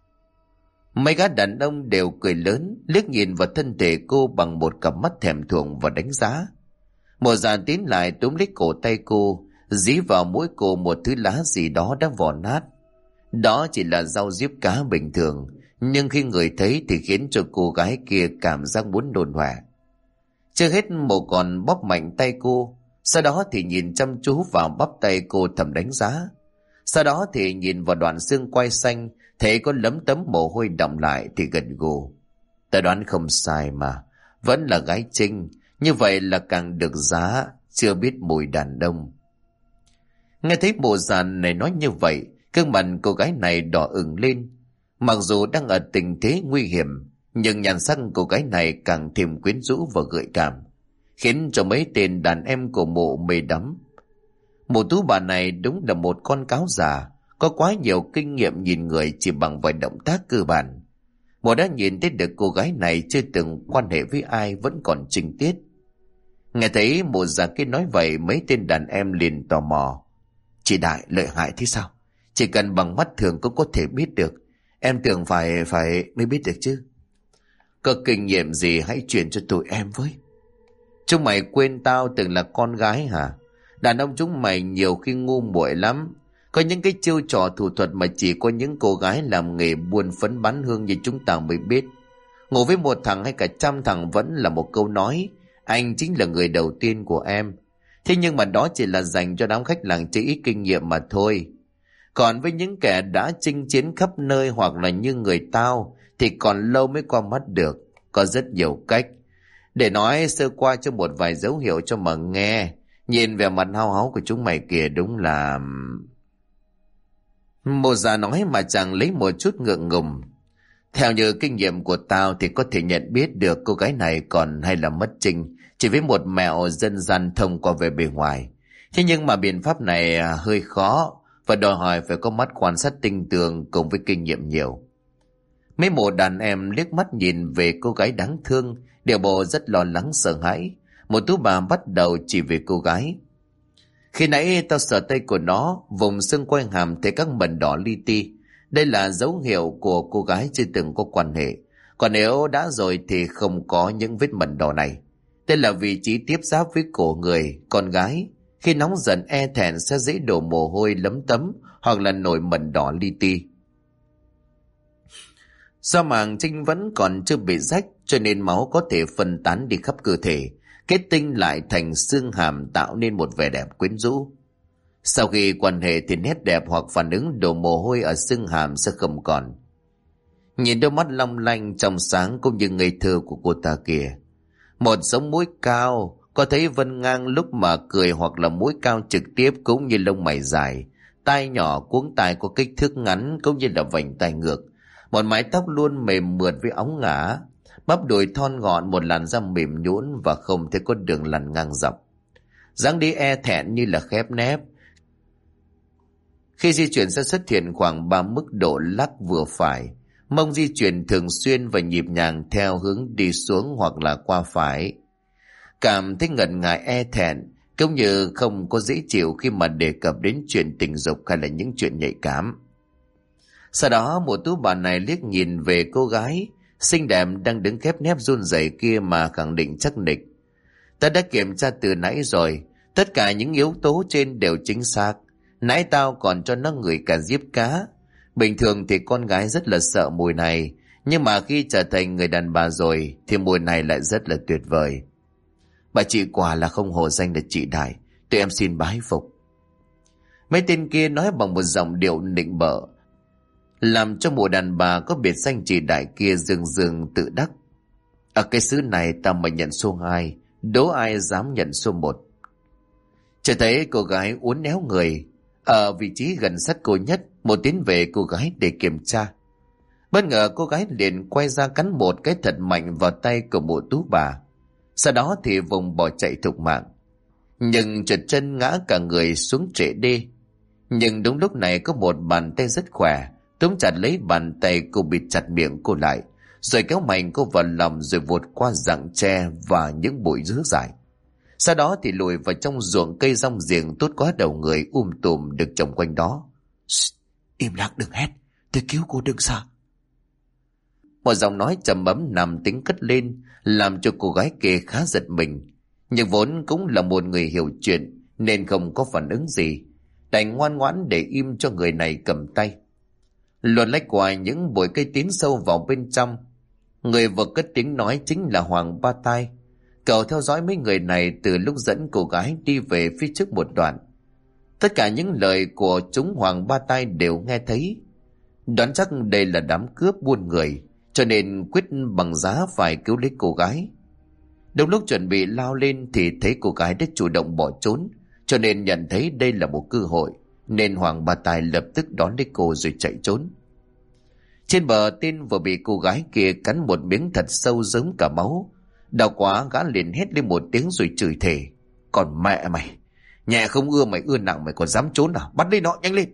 Mấy gã đàn ông đều cười lớn, liếc nhìn vào thân thể cô bằng một cặp mắt thèm thuồng và đánh giá. Mụ già tiến lại túm lấy cổ tay cô, dí vào mũi cô một thứ lá gì đó đã vỏ nát. Đó chỉ là rau diếp cá bình thường, nhưng khi người thấy thì khiến cho cô gái kia cảm giác muốn nôn ọe. Chưa hết Mộ còn bóp mạnh tay cô, sau đó thì nhìn chăm chú vào bắp tay cô thầm đánh giá. Sau đó thì nhìn vào đoạn xương quai xanh, thấy có lấm tấm mồ hôi đọng lại thì gật gù. Ta đoán không sai mà, vẫn là gái Trinh, như vậy là càng được giá, chưa biết mùi đàn ông. Nghe thấy bộ dàn này nói như vậy, gương mặt cô gái này đỏ ửng lên. Mặc dù đang ở tình thế nguy hiểm, nhưng nhan sắc cô gái này càng thêm quyến rũ và gợi cảm, khiến cho mấy tên đàn em của Mộ mê đắm. Mộ Tú bà này đúng là một con cáo già, có quá nhiều kinh nghiệm nhìn người chỉ bằng vài động tác cơ bản. Mộ đã nhìn thấy được cô gái này chưa từng quan hệ với ai vẫn còn trinh tiết. Nghe thấy Mộ già kia nói vậy, mấy tên đàn em liền tò mò. Chị Đại lợi hại thế sao? Chỉ cần bằng mắt thường cũng có thể biết được. Em tưởng phải mới biết được chứ. Có kinh nghiệm gì hãy truyền cho tụi em với. Chúng mày quên tao từng là con gái hả? Đàn ông chúng mày nhiều khi ngu muội lắm. Có những cái chiêu trò thủ thuật mà chỉ có những cô gái làm nghề buôn phấn bán hương như chúng ta mới biết. Ngủ với một thằng hay cả 100 thằng vẫn là một câu nói. Anh chính là người đầu tiên của em. Thế nhưng mà đó chỉ là dành cho đám khách làng chơi ít kinh nghiệm mà thôi. Còn với những kẻ đã chinh chiến khắp nơi hoặc là như người tao thì còn lâu mới qua mắt được. Có rất nhiều cách. Để nói sơ qua cho một vài dấu hiệu cho mà nghe. Nhìn vẻ mặt hao háo của chúng mày kìa, đúng là... Một già nói mà chẳng lấy một chút ngượng ngùng. Theo như kinh nghiệm của tao thì có thể nhận biết được cô gái này còn hay là mất trinh chỉ với một mẹo dân gian thông qua về bề ngoài. Thế nhưng mà biện pháp này hơi khó và đòi hỏi phải có mắt quan sát tinh tường cùng với kinh nghiệm nhiều. Mấy mụ đàn em liếc mắt nhìn về cô gái đáng thương, điều bộ rất lo lắng sợ hãi. Một tú bà bắt đầu chỉ về cô gái. Khi nãy tao sờ tay của nó, vùng xương quai hàm thấy các mẩn đỏ li ti. Đây là dấu hiệu của cô gái chưa từng có quan hệ. Còn nếu đã rồi thì không có những vết mẩn đỏ này. Đây là vị trí tiếp giáp với cổ người, con gái. Khi nóng giận e thẹn sẽ dễ đổ mồ hôi lấm tấm hoặc là nổi mẩn đỏ li ti. Do màng trinh vẫn còn chưa bị rách cho nên máu có thể phân tán đi khắp cơ thể, kết tinh lại thành xương hàm tạo nên một vẻ đẹp quyến rũ. Sau khi quan hệ thì nét đẹp hoặc phản ứng đổ mồ hôi ở xương hàm sẽ không còn. Nhìn đôi mắt long lanh trong sáng cũng như ngây thơ của cô ta kìa. Một sống mũi cao, có thấy vân ngang lúc mà cười hoặc là mũi cao trực tiếp cũng như lông mày dài, tai nhỏ cuống tai có kích thước ngắn cũng như là vành tai ngược. Một mái tóc luôn mềm mượt với óng ngả, bắp đùi thon gọn, một làn da mềm nhũn và không thấy có đường lằn ngang dọc. Dáng đi e thẹn như là khép nép. Khi di chuyển sẽ xuất hiện khoảng 3 mức độ lắc vừa phải. Mông di chuyển thường xuyên và nhịp nhàng theo hướng đi xuống hoặc là qua phải. Cảm thấy ngần ngại e thẹn, cũng như không có dễ chịu khi mà đề cập đến chuyện tình dục hay là những chuyện nhạy cảm. Sau đó một tú bà này liếc nhìn về cô gái xinh đẹp đang đứng khép nép run rẩy kia mà khẳng định chắc nịch. Ta đã kiểm tra từ nãy rồi, tất cả những yếu tố trên đều chính xác. Nãy tao còn cho nó ngửi cả diếp cá. Bình thường thì con gái rất là sợ mùi này, nhưng mà khi trở thành người đàn bà rồi thì mùi này lại rất là tuyệt vời. Bà chị quả là không hổ danh là chị Đại, tụi em xin bái phục. Mấy tên kia nói bằng một giọng điệu nịnh bợ, làm cho mụ đàn bà có biệt danh chị Đại kia dường dường tự đắc. Ở cái xứ này tao mà nhận số 2, đố ai dám nhận số 1. Chỉ thấy cô gái uốn éo người ở vị trí gần sát cô nhất, một tiến về cô gái để kiểm tra. Bất ngờ cô gái liền quay ra cắn một cái thật mạnh vào tay của mụ tú bà. Sau đó thì vùng bỏ chạy thục mạng, nhưng trượt chân ngã cả người xuống trệ đê. Nhưng đúng lúc này có một bàn tay rất khỏe túm chặt lấy bàn tay cô, bịt chặt miệng cô lại, rồi kéo mạnh cô vào lòng, rồi vụt qua rặng tre và những bụi rứa dài. Sau đó thì lùi vào trong ruộng cây rong giềng tốt quá đầu người tùm được trồng quanh đó. Im lặng đừng hét, tôi cứu cô đừng sợ. Một giọng nói trầm ấm nằm tính cất lên, làm cho cô gái kia khá giật mình, nhưng vốn cũng là một người hiểu chuyện nên không có phản ứng gì, đành ngoan ngoãn để im cho người này cầm tay. Luồn lách qua những bụi cây tiến sâu vào bên trong. Người vừa cất tiếng nói chính là Hoàng Ba Tai. Cậu theo dõi mấy người này từ lúc dẫn cô gái đi về phía trước một đoạn. Tất cả những lời của chúng Hoàng Ba Tai đều nghe thấy. Đoán chắc đây là đám cướp buôn người, cho nên quyết bằng giá phải cứu lấy cô gái. Đúng lúc chuẩn bị lao lên thì thấy cô gái đã chủ động bỏ trốn, cho nên nhận thấy đây là một cơ hội, nên Hoàng Ba Tai lập tức đón lấy cô rồi chạy trốn. Trên bờ, tên vừa bị cô gái kia cắn một miếng thật sâu giống cả máu. Đau quá, gã liền hét lên một tiếng rồi chửi thề: "Còn mẹ mày, nhẹ không ưa mày ưa nặng, mày còn dám trốn à? Bắt lấy nó nhanh lên!"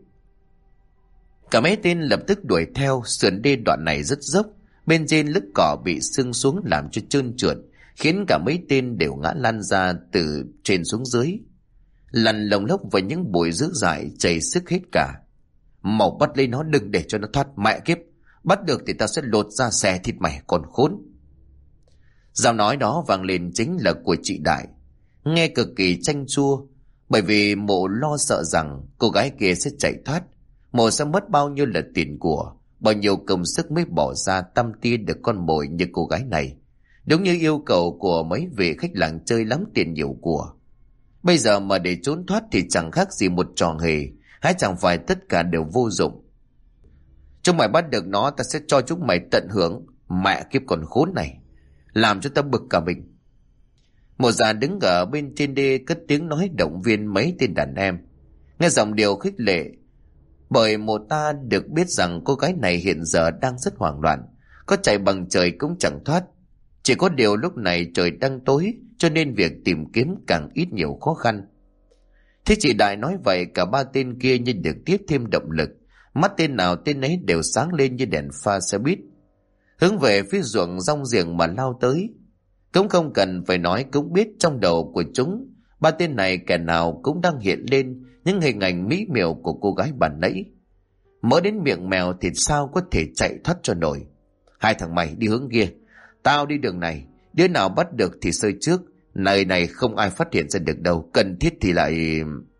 Cả mấy tên lập tức đuổi theo. Sườn đê đoạn này rất dốc, bên trên lớp cỏ bị sưng xuống làm cho trơn trượt, khiến cả mấy tên đều ngã lăn ra từ trên xuống dưới, lăn lồng lốc vào những bụi dữ dại chảy sức hết cả. "Mau bắt lấy nó, đừng để cho nó thoát, mẹ kiếp! Bắt được thì ta sẽ lột ra xẻ thịt mày, còn khốn!" Giọng nói đó vang lên chính là của chị Đại, nghe cực kỳ chanh chua, bởi vì Mộ lo sợ rằng cô gái kia sẽ chạy thoát. Mộ sẽ mất bao nhiêu là tiền của, bao nhiêu công sức mới bỏ ra tăm tia được con mồi như cô gái này, đúng như yêu cầu của mấy vị khách làng chơi lắm tiền nhiều của. Bây giờ mà để trốn thoát thì chẳng khác gì một trò hề, hay chẳng phải tất cả đều vô dụng. "Chúng mày bắt được nó, ta sẽ cho chúng mày tận hưởng, mẹ kiếp còn khốn này, làm cho ta bực cả mình." Một già đứng ở bên trên đê cất tiếng nói động viên mấy tên đàn em. Nghe giọng điệu khích lệ, bởi một ta được biết rằng cô gái này hiện giờ đang rất hoảng loạn, có chạy bằng trời cũng chẳng thoát. Chỉ có điều lúc này trời đang tối, cho nên việc tìm kiếm càng ít nhiều khó khăn. Thế chị Đại nói vậy, cả ba tên kia như được tiếp thêm động lực, mắt tên nào tên ấy đều sáng lên như đèn pha xe buýt, hướng về phía ruộng rong giềng mà lao tới. Cũng không cần phải nói cũng biết trong đầu của chúng, ba tên này kẻ nào cũng đang hiện lên những hình ảnh mỹ miều của cô gái bàn nãy. Mới đến miệng mèo thì sao có thể chạy thoát cho nổi. "Hai thằng mày đi hướng kia, tao đi đường này, đứa nào bắt được thì sơi trước, nơi này không ai phát hiện ra được đâu, cần thiết thì lại..."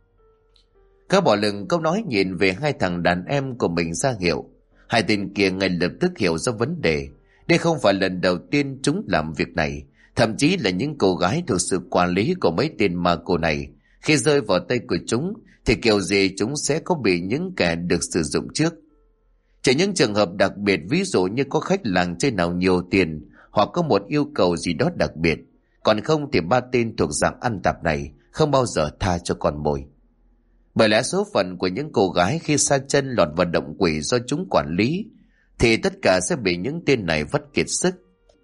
Các bỏ lửng câu nói nhìn về hai thằng đàn em của mình ra hiệu. Hai tên kia ngay lập tức hiểu ra vấn đề. Đây không phải lần đầu tiên chúng làm việc này, thậm chí là những cô gái thuộc sự quản lý của mấy tên ma cô này, khi rơi vào tay của chúng thì kiểu gì chúng sẽ có bị những kẻ được sử dụng trước. Chỉ những trường hợp đặc biệt, ví dụ như có khách làng chơi nào nhiều tiền hoặc có một yêu cầu gì đó đặc biệt, còn không thì ba tên thuộc dạng ăn tạp này không bao giờ tha cho con mồi. Bởi lẽ số phận của những cô gái khi sa chân lọt vào động quỷ do chúng quản lý thì tất cả sẽ bị những tên này vắt kiệt sức,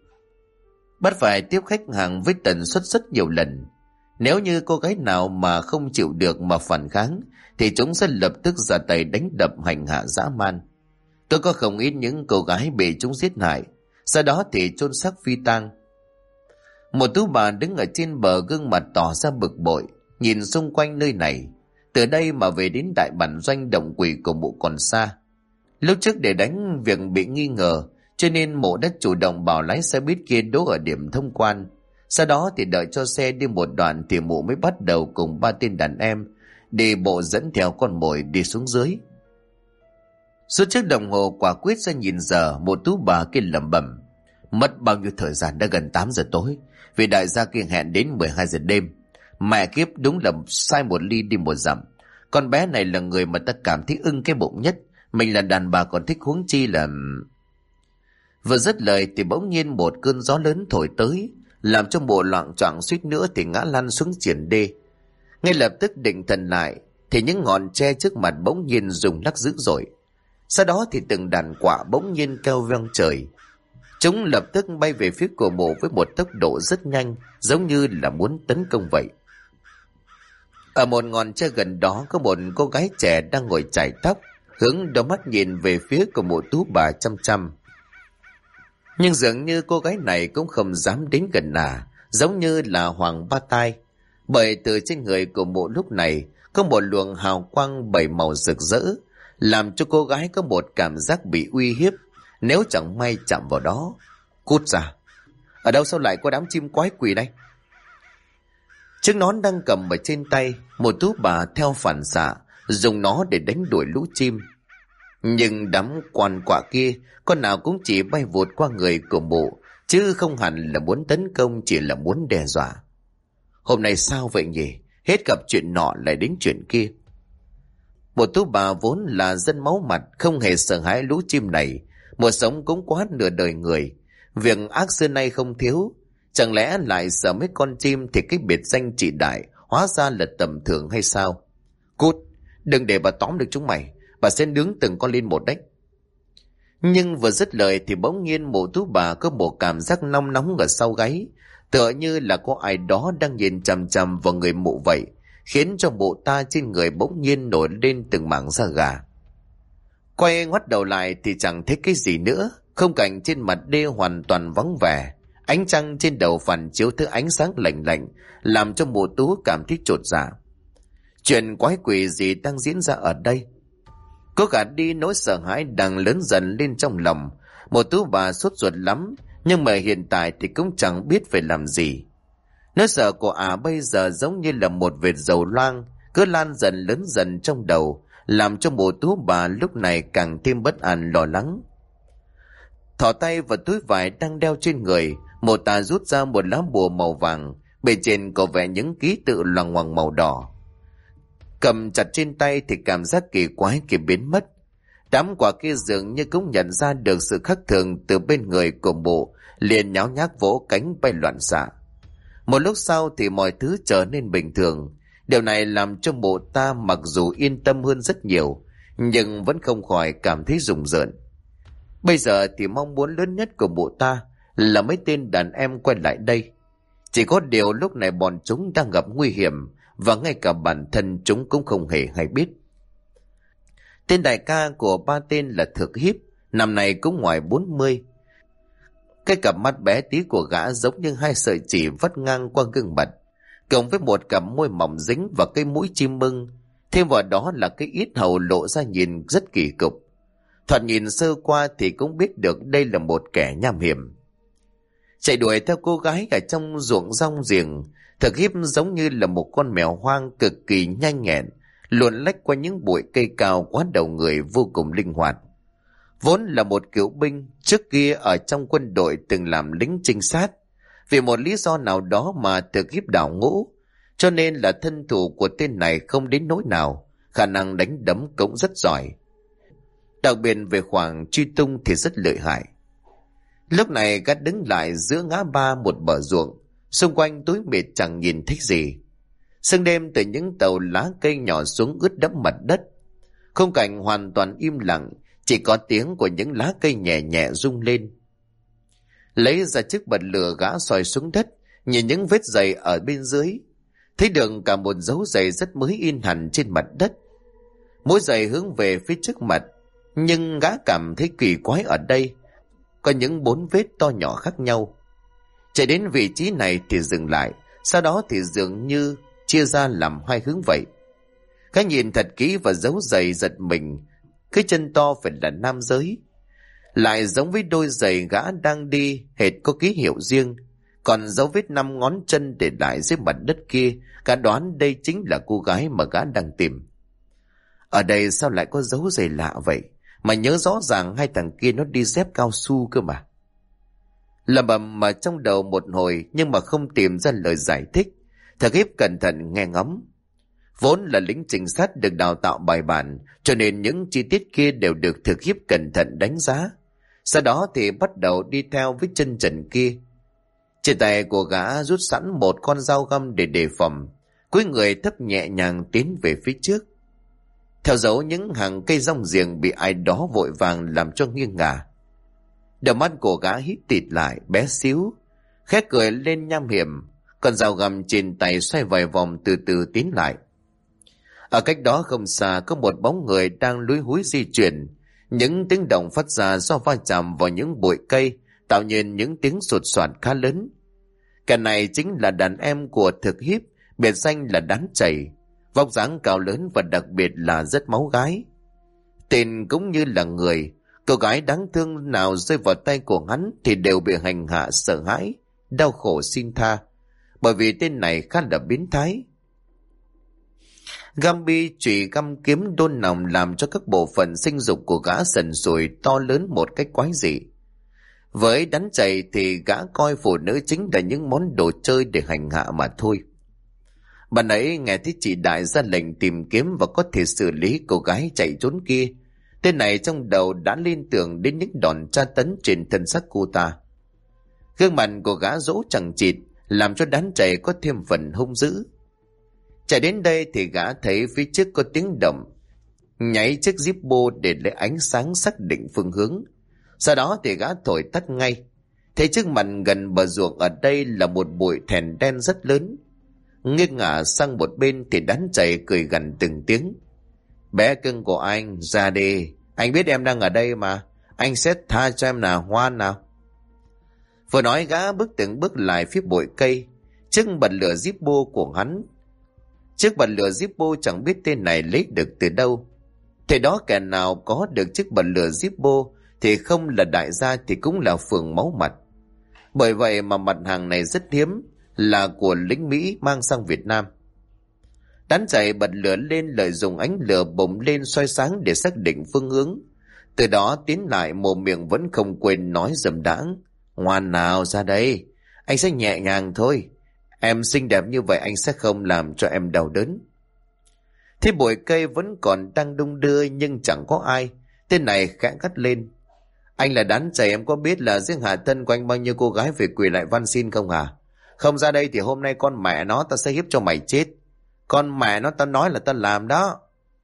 bắt phải tiếp khách hàng với tần suất rất nhiều lần. Nếu như cô gái nào mà không chịu được mà phản kháng thì chúng sẽ lập tức ra tay đánh đập hành hạ dã man. Tôi có không ít những cô gái bị chúng giết hại, sau đó thì chôn xác phi tang. Một tú bà đứng ở trên bờ, gương mặt tỏ ra bực bội, nhìn xung quanh nơi này. Từ đây mà về đến đại bản doanh động quỷ của Mộ còn xa. Lúc trước để đánh việc bị nghi ngờ, cho nên Mộ đã chủ động bảo lái xe buýt kia đỗ ở điểm thông quan. Sau đó thì đợi cho xe đi một đoạn thì Mộ mới bắt đầu cùng ba tên đàn em đi bộ dẫn theo con mồi đi xuống dưới. Suốt chiếc đồng hồ quả quyết ra nhìn giờ, một tú bà kia lẩm bẩm: "Mất bao nhiêu thời gian, đã gần 8 giờ tối, vì đại gia kia hẹn đến 12 giờ đêm. Mẹ kiếp, đúng là sai một ly đi một dặm. Con bé này là người mà ta cảm thấy ưng cái bụng nhất, mình là đàn bà còn thích, huống chi là..." Vừa dứt lời thì bỗng nhiên một cơn gió lớn thổi tới, làm cho Mộ loạng choạng suýt nữa thì ngã lăn xuống triển đê. Ngay lập tức định thần lại thì những ngọn tre trước mặt bỗng nhiên rung lắc dữ dội. Sau đó thì từng đàn quạ bỗng nhiên kêu vang trời. Chúng lập tức bay về phía của Mộ với một tốc độ rất nhanh, giống như là muốn tấn công vậy. Ở một ngọn tre gần đó có một cô gái trẻ đang ngồi chải tóc, hướng đôi mắt nhìn về phía của Mộ tú bà chăm chăm. Nhưng dường như cô gái này cũng không dám đến gần giống như là Hoàng Ba Tai, bởi từ trên người của Mộ lúc này có một luồng hào quang bảy màu rực rỡ, làm cho cô gái có một cảm giác bị uy hiếp nếu chẳng may chạm vào đó. "Cút ra! Ở đâu sao lại có đám chim quái quỷ này?" Chiếc nón đang cầm ở trên tay, một tú bà theo phản xạ dùng nó để đánh đuổi lũ chim. Nhưng đám quan quạ kia, con nào cũng chỉ bay vụt qua người của mụ, chứ không hẳn là muốn tấn công, chỉ là muốn đe dọa. Hôm nay sao vậy nhỉ? Hết gặp chuyện nọ lại đến chuyện kia. Một tú bà vốn là dân máu mặt, không hề sợ hãi lũ chim này. Một sống cũng quá nửa đời người. Việc ác xưa nay không thiếu. Chẳng lẽ lại sợ mấy con chim thì cái biệt danh chị đại hóa ra là tầm thường hay sao? Cút, đừng để bà tóm được chúng mày. Bà sẽ nướng từng con lên một đấy. Nhưng vừa dứt lời thì bỗng nhiên mụ tú bà có một cảm giác nóng nóng ở sau gáy, tựa như là có ai đó đang nhìn chằm chằm vào người mụ vậy, khiến cho mụ ta trên người bỗng nhiên nổi lên từng mảng da gà. Quay ngoắt đầu lại thì chẳng thấy cái gì nữa, khung cảnh trên mặt đê hoàn toàn vắng vẻ. Ánh trăng trên đầu phản chiếu thứ ánh sáng lạnh lạnh, làm cho mụ tú cảm thấy chột dạ. Chuyện quái quỷ gì đang diễn ra ở đây? Cô gạt đi nỗi sợ hãi đang lớn dần lên trong lòng. Một tú bà sốt ruột lắm, nhưng mà hiện tại thì cũng chẳng biết phải làm gì. Nỗi sợ của bây giờ giống như là một vệt dầu loang, cứ lan dần lớn dần trong đầu, làm cho một tú bà lúc này càng thêm bất an lo lắng. Thỏ tay vào túi vải đang đeo trên người, một tà rút ra một lá bùa màu vàng, bề trên có vẽ những ký tự loằng ngoằng màu đỏ. Cầm chặt trên tay thì cảm giác kỳ quái kia biến mất. Đám quả kia dường như cũng nhận ra được sự khác thường từ bên người của mụ, liền nháo nhác vỗ cánh bay loạn xạ. Một lúc sau thì mọi thứ trở nên bình thường. Điều này làm cho mụ ta mặc dù yên tâm hơn rất nhiều, nhưng vẫn không khỏi cảm thấy rùng rợn. Bây giờ thì mong muốn lớn nhất của mụ ta là mấy tên đàn em quay lại đây. Chỉ có điều lúc này bọn chúng đang gặp nguy hiểm, và ngay cả bản thân chúng cũng không hề hay biết. Tên đại ca của ba tên là Thực Hiếp, năm nay cũng ngoài 40. Cái cặp mắt bé tí của gã giống như hai sợi chỉ vắt ngang qua gương mặt, cộng với một cặp môi mỏng dính và cái mũi chim mưng, thêm vào đó là cái yết hầu lộ ra nhìn rất kỳ cục. Thoạt nhìn sơ qua thì cũng biết được đây là một kẻ nham hiểm. Chạy đuổi theo cô gái ở trong ruộng rong giềng, Thực Hiếp giống như là một con mèo hoang cực kỳ nhanh nhẹn, luồn lách qua những bụi cây cao quá đầu người, vô cùng linh hoạt. Vốn là một cựu binh, trước kia ở trong quân đội từng làm lính trinh sát. Vì một lý do nào đó mà Thực Hiếp đào ngũ, cho nên là thân thủ của tên này không đến nỗi nào, khả năng đánh đấm cũng rất giỏi. Đặc biệt về khoảng truy tung thì rất lợi hại. Lúc này gã đứng lại giữa ngã ba một bờ ruộng, xung quanh tối mịt chẳng nhìn thấy gì. Sương đêm từ những tàu lá cây nhỏ xuống ướt đẫm mặt đất. Khung cảnh hoàn toàn im lặng, chỉ có tiếng của những lá cây nhẹ nhẹ rung lên. Lấy ra chiếc bật lửa, gã soi xuống đất, nhìn những vết giày ở bên dưới, thấy được cả một dấu giày rất mới in hẳn trên mặt đất. Mỗi giày hướng về phía trước mặt, nhưng gã cảm thấy kỳ quái ở đây có những 4 vết to nhỏ khác nhau. Chạy đến vị trí này thì dừng lại, sau đó thì dường như chia ra làm 2 hướng vậy. Gã nhìn thật kỹ và dấu giày giật mình, cái chân to phải là nam giới, lại giống với đôi giày gã đang đi hệt có ký hiệu riêng. Còn dấu vết 5 ngón chân để lại dưới mặt đất kia, gã đoán đây chính là cô gái mà gã đang tìm. Ở đây sao lại có dấu giày lạ vậy, mà nhớ rõ ràng 2 thằng kia nó đi dép cao su cơ mà. Lầm bầm mà trong đầu một hồi, nhưng mà không tìm ra lời giải thích. Thực Hiếp cẩn thận nghe ngóng. Vốn là lính trinh sát được đào tạo bài bản, cho nên những chi tiết kia đều được Thực Hiếp cẩn thận đánh giá. Sau đó thì bắt đầu đi theo với chân trần kia. Trên tay của gã rút sẵn một con dao găm để đề phòng, cúi người thấp nhẹ nhàng tiến về phía trước, theo dấu những hàng cây rong giềng bị ai đó vội vàng làm cho nghiêng ngả. Đôi mắt của gã hít tịt lại, bé xíu, khẽ cười lên nham hiểm, con dao găm trên tay xoay vài vòng từ từ tiến lại. Ở cách đó không xa có một bóng người đang lúi húi di chuyển, những tiếng động phát ra do va chạm vào những bụi cây tạo nên những tiếng sột soạt khá lớn. Kẻ này chính là đàn em của Thực Hiếp, biệt danh là Đán Chảy, vóc dáng cao lớn và đặc biệt là rất máu gái. Tên cũng như là người, cô gái đáng thương nào rơi vào tay của hắn thì đều bị hành hạ sợ hãi, đau khổ xin tha, bởi vì tên này khá là biến thái. Gambi chùy găm kiếm đôn nòng làm cho các bộ phận sinh dục của gã sần sùi to lớn một cách quái dị. Với đắn chày thì gã coi phụ nữ chính là những món đồ chơi để hành hạ mà thôi. Bạn ấy nghe thấy chị Đại ra lệnh tìm kiếm và có thể xử lý cô gái chạy trốn kia. Tên này trong đầu đã liên tưởng đến những đòn tra tấn trên thân xác cô ta. Gương mặt của gã dỗ chẳng chịt làm cho đán chày có thêm phần hung dữ. Chạy đến đây thì gã thấy phía trước có tiếng động, nháy chiếc Zippo để lấy ánh sáng xác định phương hướng. Sau đó thì gã thổi tắt ngay. Thấy trước mặt gần bờ ruộng ở đây là một bụi thèn đen rất lớn. Nghiêng ngả sang một bên thì đán chày cười gằn từng tiếng. Bé cưng của anh, ra đi. Anh biết em đang ở đây mà. Anh sẽ tha cho em nào, ngoan nào. Vừa nói gã bước từng bước lại phía bụi cây. Chiếc bật lửa Zippo của hắn. Chiếc bật lửa Zippo chẳng biết tên này lấy được từ đâu. Thế đó kẻ nào có được chiếc bật lửa Zippo thì không là đại gia thì cũng là phường máu mặt. Bởi vậy mà mặt hàng này rất hiếm, là của lính Mỹ mang sang Việt Nam. Đán chày bật lửa lên, lợi dụng ánh lửa bùng lên soi sáng để xác định phương hướng. Từ đó tiến lại, mồm miệng vẫn không quên nói dầm đãng. Ngoan nào, ra đây, anh sẽ nhẹ nhàng thôi. Em xinh đẹp như vậy anh sẽ không làm cho em đau đớn. Thế bụi cây vẫn còn đang đung đưa nhưng chẳng có ai. Tên này khẽ gắt lên. Anh là đán chày, em có biết là riêng hạ thân của anh bao nhiêu cô gái phải quỳ lại van xin không hả? Không ra đây thì hôm nay con mẹ nó ta sẽ hiếp cho mày chết. Con mẹ nó ta nói là ta làm đó.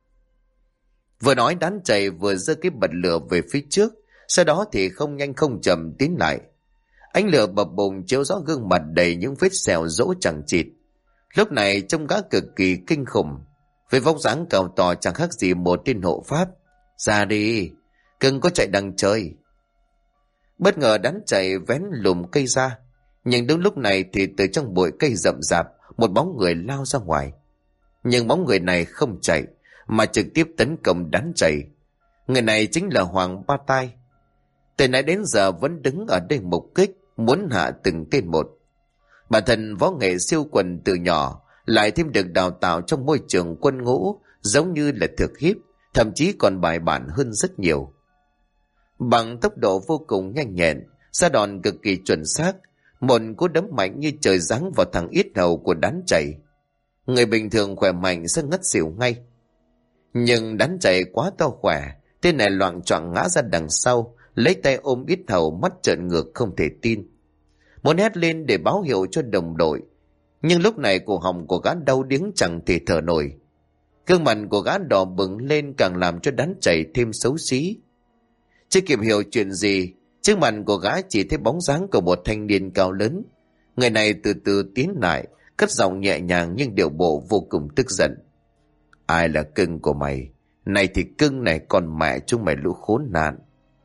Vừa nói đán chày vừa giơ cái bật lửa về phía trước. Sau đó thì không nhanh không chậm tiến lại. Ánh lửa bập bùng chiếu rõ gương mặt đầy những vết sẹo rỗ chẳng chịt. Lúc này trông gã cực kỳ kinh khủng. Với vóc dáng cao to chẳng khác gì một tên hộ pháp. Ra đi, cưng có chạy đằng trời. Bất ngờ đán chày vén lùm cây ra. Nhưng đúng lúc này thì từ trong bụi cây rậm rạp một bóng người lao ra ngoài. Nhưng bóng người này không chạy mà trực tiếp tấn công đán chày. Người này chính là Hoàng Ba Tai. Từ nãy đến giờ vẫn đứng ở đây mục kích, muốn hạ từng tên một. Bản thân võ nghệ siêu quần từ nhỏ, lại thêm được đào tạo trong môi trường quân ngũ, giống như là thực hiếp, thậm chí còn bài bản hơn rất nhiều. Bằng tốc độ vô cùng nhanh nhẹn, ra đòn cực kỳ chuẩn xác, một cú đấm mạnh như trời giáng vào thằng yết hầu của đán chày. Người bình thường khỏe mạnh sẽ ngất xỉu ngay. Nhưng đán chày quá to khỏe, tên này loạng choạng ngã ra đằng sau, lấy tay ôm yết hầu, mắt trợn ngược không thể tin. Muốn hét lên để báo hiệu cho đồng đội, nhưng lúc này cổ họng của gã đau điếng chẳng thể thở nổi. Gương mặt của gã đỏ bừng lên càng làm cho đán chày thêm xấu xí. Chưa kịp hiểu chuyện gì, trước mặt của gã chỉ thấy bóng dáng của một thanh niên cao lớn. Người này từ từ tiến lại, cất giọng nhẹ nhàng nhưng điệu bộ vô cùng tức giận. Ai là cưng của mày? Này thì cưng này, còn mẹ chúng mày lũ khốn nạn.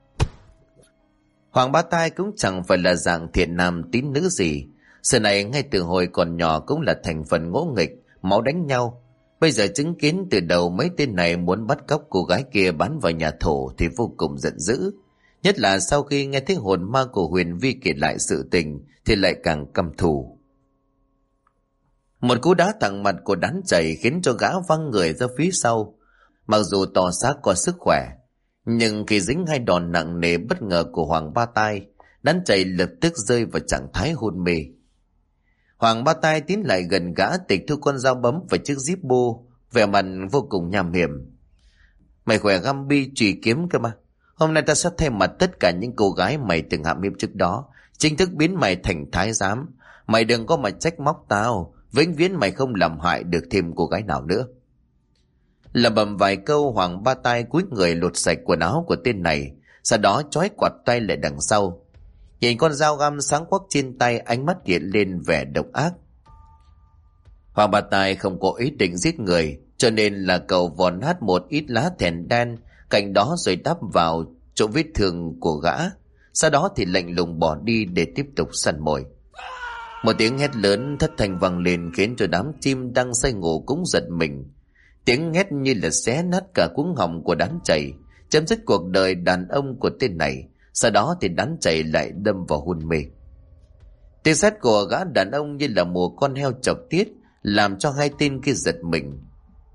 Hoàng Ba Tai cũng chẳng phải là dạng thiện nam tín nữ gì. Sự này ngay từ hồi còn nhỏ cũng là thành phần ngỗ nghịch, máu đánh nhau. Bây giờ chứng kiến từ đầu mấy tên này muốn bắt cóc cô gái kia bán vào nhà thổ thì vô cùng giận dữ. Nhất là sau khi nghe thấy hồn ma của Huyền Vi kể lại sự tình thì lại càng căm thù. Một cú đá thẳng mặt của đán chày khiến cho gã văng người ra phía sau. Mặc dù to xác có sức khỏe, nhưng khi dính hai đòn nặng nề bất ngờ của Hoàng Ba Tai, đán chày lập tức rơi vào trạng thái hôn mê. Hoàng Ba Tai tiến lại gần gã, tịch thu con dao bấm và chiếc Zippo, vẻ mặt vô cùng nham hiểm. Mày khỏe Gambi chùy kiếm cơ mà. Hôm nay ta sẽ thay mặt tất cả những cô gái mày từng hãm hiếp trước đó, chính thức biến mày thành thái giám. Mày đừng có mà trách móc tao, vĩnh viễn mày không làm hại được thêm cô gái nào nữa. Lẩm bẩm vài câu, Hoàng Ba Tai cúi người lột sạch quần áo của tên này, sau đó trói quạt tay lại đằng sau. Nhìn con dao găm sáng quắc trên tay, ánh mắt hiện lên vẻ độc ác. Hoàng Ba Tai không có ý định giết người, cho nên là cậu vò nát một ít lá thèn đen cạnh đó rồi đắp vào chỗ vết thương của gã. Sau đó thì lạnh lùng bỏ đi để tiếp tục săn mồi. Một tiếng hét lớn thất thanh vang lên khiến cho đám chim đang say ngủ cũng giật mình. Tiếng hét như là xé nát cả cuống họng của đán chày, chấm dứt cuộc đời đàn ông của tên này. Sau đó thì đán chày lại đâm vào hôn mê. Tiếng sét của gã đàn ông như là một con heo chọc tiết, làm cho hai tên kia giật mình.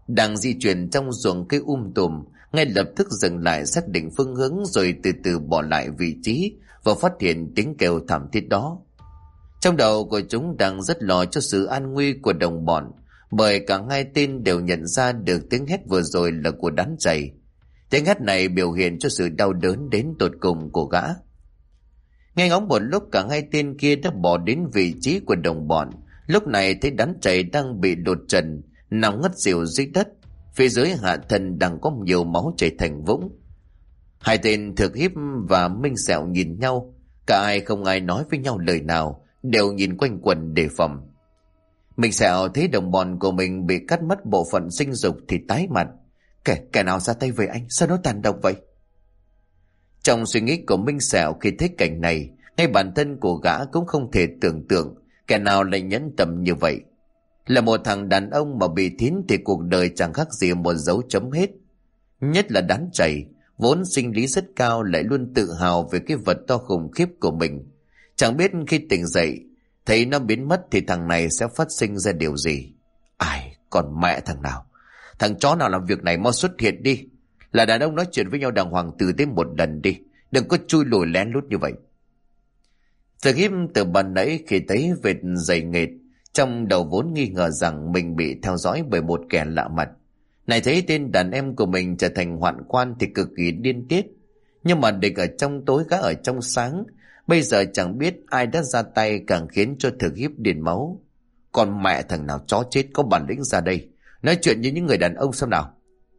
Đang di chuyển trong ruộng cây tùm, ngay lập tức dừng lại xác định phương hướng rồi từ từ bỏ lại vị trí và phát hiện tiếng kêu thảm thiết đó. Trong đầu của chúng đang rất lo cho sự an nguy của đồng bọn, bởi cả hai tên đều nhận ra được tiếng hét vừa rồi là của đám chày. Tiếng hét này biểu hiện cho sự đau đớn đến tột cùng của gã. Nghe ngóng một lúc, cả hai tên kia đã bỏ đến vị trí của đồng bọn. Lúc này thấy đám chày đang bị đột trần, nằm ngất xỉu dưới đất. Phía dưới hạ thân đang có nhiều máu chảy thành vũng. Hai tên Thực Hiếp và Minh Sẹo nhìn nhau, cả ai không ai nói với nhau lời nào, đều nhìn quanh quẩn đề phòng. Minh Sẹo thấy đồng bọn của mình bị cắt mất bộ phận sinh dục thì tái mặt. Kẻ nào ra tay với anh, sao nó tàn độc vậy? Trong suy nghĩ của Minh Sẹo khi thấy cảnh này, ngay bản thân của gã cũng không thể tưởng tượng kẻ nào lại nhẫn tâm như vậy. Là một thằng đàn ông mà bị thiến thì cuộc đời chẳng khác gì một dấu chấm hết. Nhất là đám chày, vốn sinh lý rất cao, lại luôn tự hào về cái vật to khủng khiếp của mình. Chẳng biết khi tỉnh dậy, thấy nó biến mất thì thằng này sẽ phát sinh ra điều gì. Ai, còn mẹ thằng nào? Thằng chó nào làm việc này mau xuất hiện đi. Là đàn ông nói chuyện với nhau đàng hoàng từ tới một lần đi. Đừng có chui lùi lén lút như vậy. Thực Hiếp từ ban nãy khi thấy vệt dày nghệt, trong đầu vốn nghi ngờ rằng mình bị theo dõi bởi một kẻ lạ mặt. Này thấy tên đàn em của mình trở thành hoạn quan thì cực kỳ điên tiết. Nhưng mà địch ở trong tối gã ở trong sáng. Bây giờ chẳng biết ai đã ra tay càng khiến cho Thực Hiếp điên máu. Còn mẹ thằng nào chó chết có bản lĩnh ra đây, nói chuyện như những người đàn ông xem nào.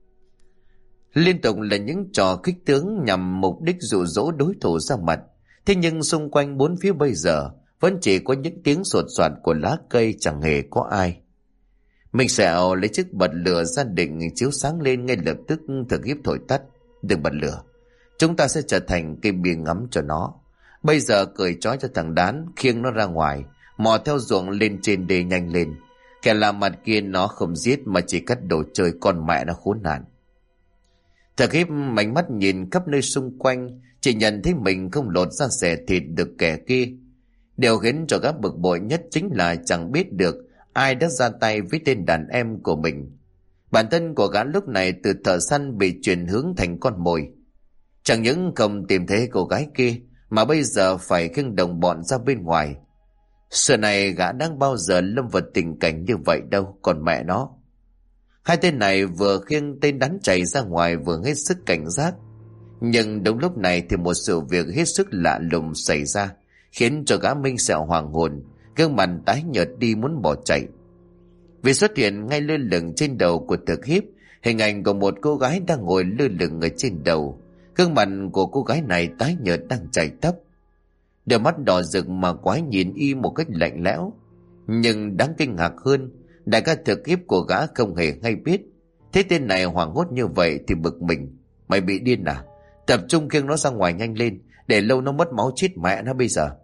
Liên tục là những trò kích tướng nhằm mục đích dụ dỗ đối thủ ra mặt. Thế nhưng xung quanh bốn phía bây giờ vẫn chỉ có những tiếng sột soạt của lá cây, chẳng hề có ai. Mình Sẹo lấy chiếc bật lửa ra định chiếu sáng lên, ngay lập tức Thực Hiếp thổi tắt. Đừng bật lửa, chúng ta sẽ trở thành cây bia ngắm cho nó. Bây giờ cởi trói cho thằng Đán, khiêng nó ra ngoài, mò theo ruộng lên trên đê nhanh lên. Kẻ làm mặt kia nó không giết mà chỉ cắt đồ chơi, con mẹ nó khốn nạn. Thực Hiếp ánh mắt nhìn khắp nơi xung quanh, chỉ nhận thấy mình không lột ra xẻ thịt được kẻ kia. Điều khiến cho gã bực bội nhất chính là chẳng biết được ai đã ra tay với tên đàn em của mình. Bản thân của gã lúc này từ thợ săn bị chuyển hướng thành con mồi. Chẳng những không tìm thấy cô gái kia, mà bây giờ phải khiêng đồng bọn ra bên ngoài. Xưa này gã đang bao giờ lâm vào tình cảnh như vậy đâu, còn mẹ nó. Hai tên này vừa khiêng tên Đán chày ra ngoài vừa hết sức cảnh giác. Nhưng đúng lúc này thì một sự việc hết sức lạ lùng xảy ra, khiến cho gã Minh Sẹo hoàng hồn, gương mặt tái nhợt đi muốn bỏ chạy. Vì xuất hiện ngay lơ lửng trên đầu của Thực Hiếp hình ảnh của một cô gái đang ngồi lơ lửng ở trên đầu. Gương mặt của cô gái này tái nhợt đang chảy tóc, đôi mắt đỏ rực mà quái nhìn y một cách lạnh lẽo. Nhưng đáng kinh ngạc hơn, đại ca Thực Hiếp của gã không hề hay biết. Thế tên này hoảng hốt như vậy thì bực mình. Mày bị điên à? Tập trung khiêng nó ra ngoài nhanh lên, để lâu nó mất máu chết mẹ nó bây giờ.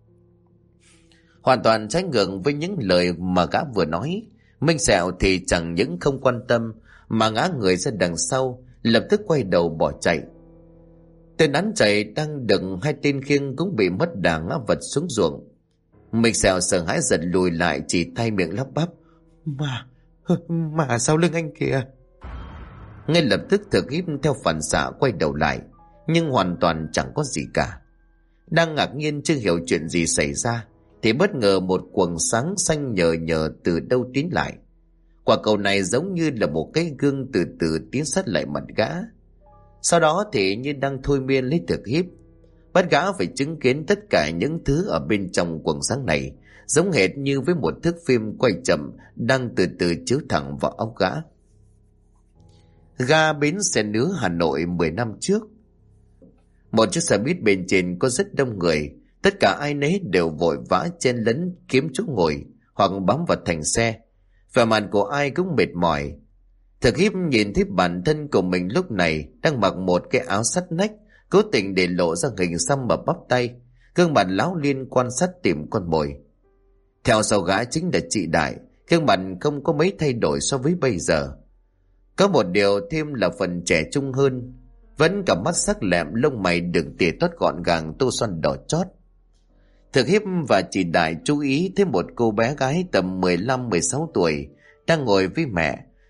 Hoàn toàn trái ngược với những lời mà gã vừa nói. Minh Sẹo thì chẳng những không quan tâm mà ngã người ra đằng sau, lập tức quay đầu bỏ chạy. Tên Đán chạy đang đựng hai tên khiêng cũng bị mất đà ngã vật xuống ruộng. Minh Sẹo sợ hãi giật lùi lại, chỉ thay miệng lắp bắp: Mà sau lưng anh kìa. Ngay lập tức Thực Hiếp theo phản xạ quay đầu lại, nhưng hoàn toàn chẳng có gì cả. Đang ngạc nhiên chưa hiểu chuyện gì xảy ra thì bất ngờ một quầng sáng xanh nhờ nhờ từ đâu tiến lại. Quả cầu này giống như là một cái gương từ từ tiến sát lại mặt gã. Sau đó thì như đang thôi miên lấy Thực Hiếp, bắt gã phải chứng kiến tất cả những thứ ở bên trong quầng sáng này, giống hệt như với một thước phim quay chậm đang từ từ chiếu thẳng vào óc gã. Ga bến xe Nứa Hà Nội 10 năm trước. Một chiếc xe buýt bên trên có rất đông người, tất cả ai nấy đều vội vã chen lấn kiếm chỗ ngồi hoặc bám vào thành xe. Vẻ mặt của ai cũng mệt mỏi. Thực Hiếp nhìn thấy bản thân của mình lúc này đang mặc một cái áo sắt nách, cố tình để lộ ra hình xăm ở bắp tay, gương mặt láo liên quan sát tìm con mồi. Theo sau gã chính là chị Đại, gương mặt không có mấy thay đổi so với bây giờ. Có một điều thêm là phần trẻ trung hơn, vẫn cả mắt sắc lẹm, lông mày đừng tỉa tót gọn gàng, tô son đỏ chót. Thực Hiếp và chị Đại chú ý thấy một cô bé gái tầm 15-16 tuổi đang ngồi với mẹ,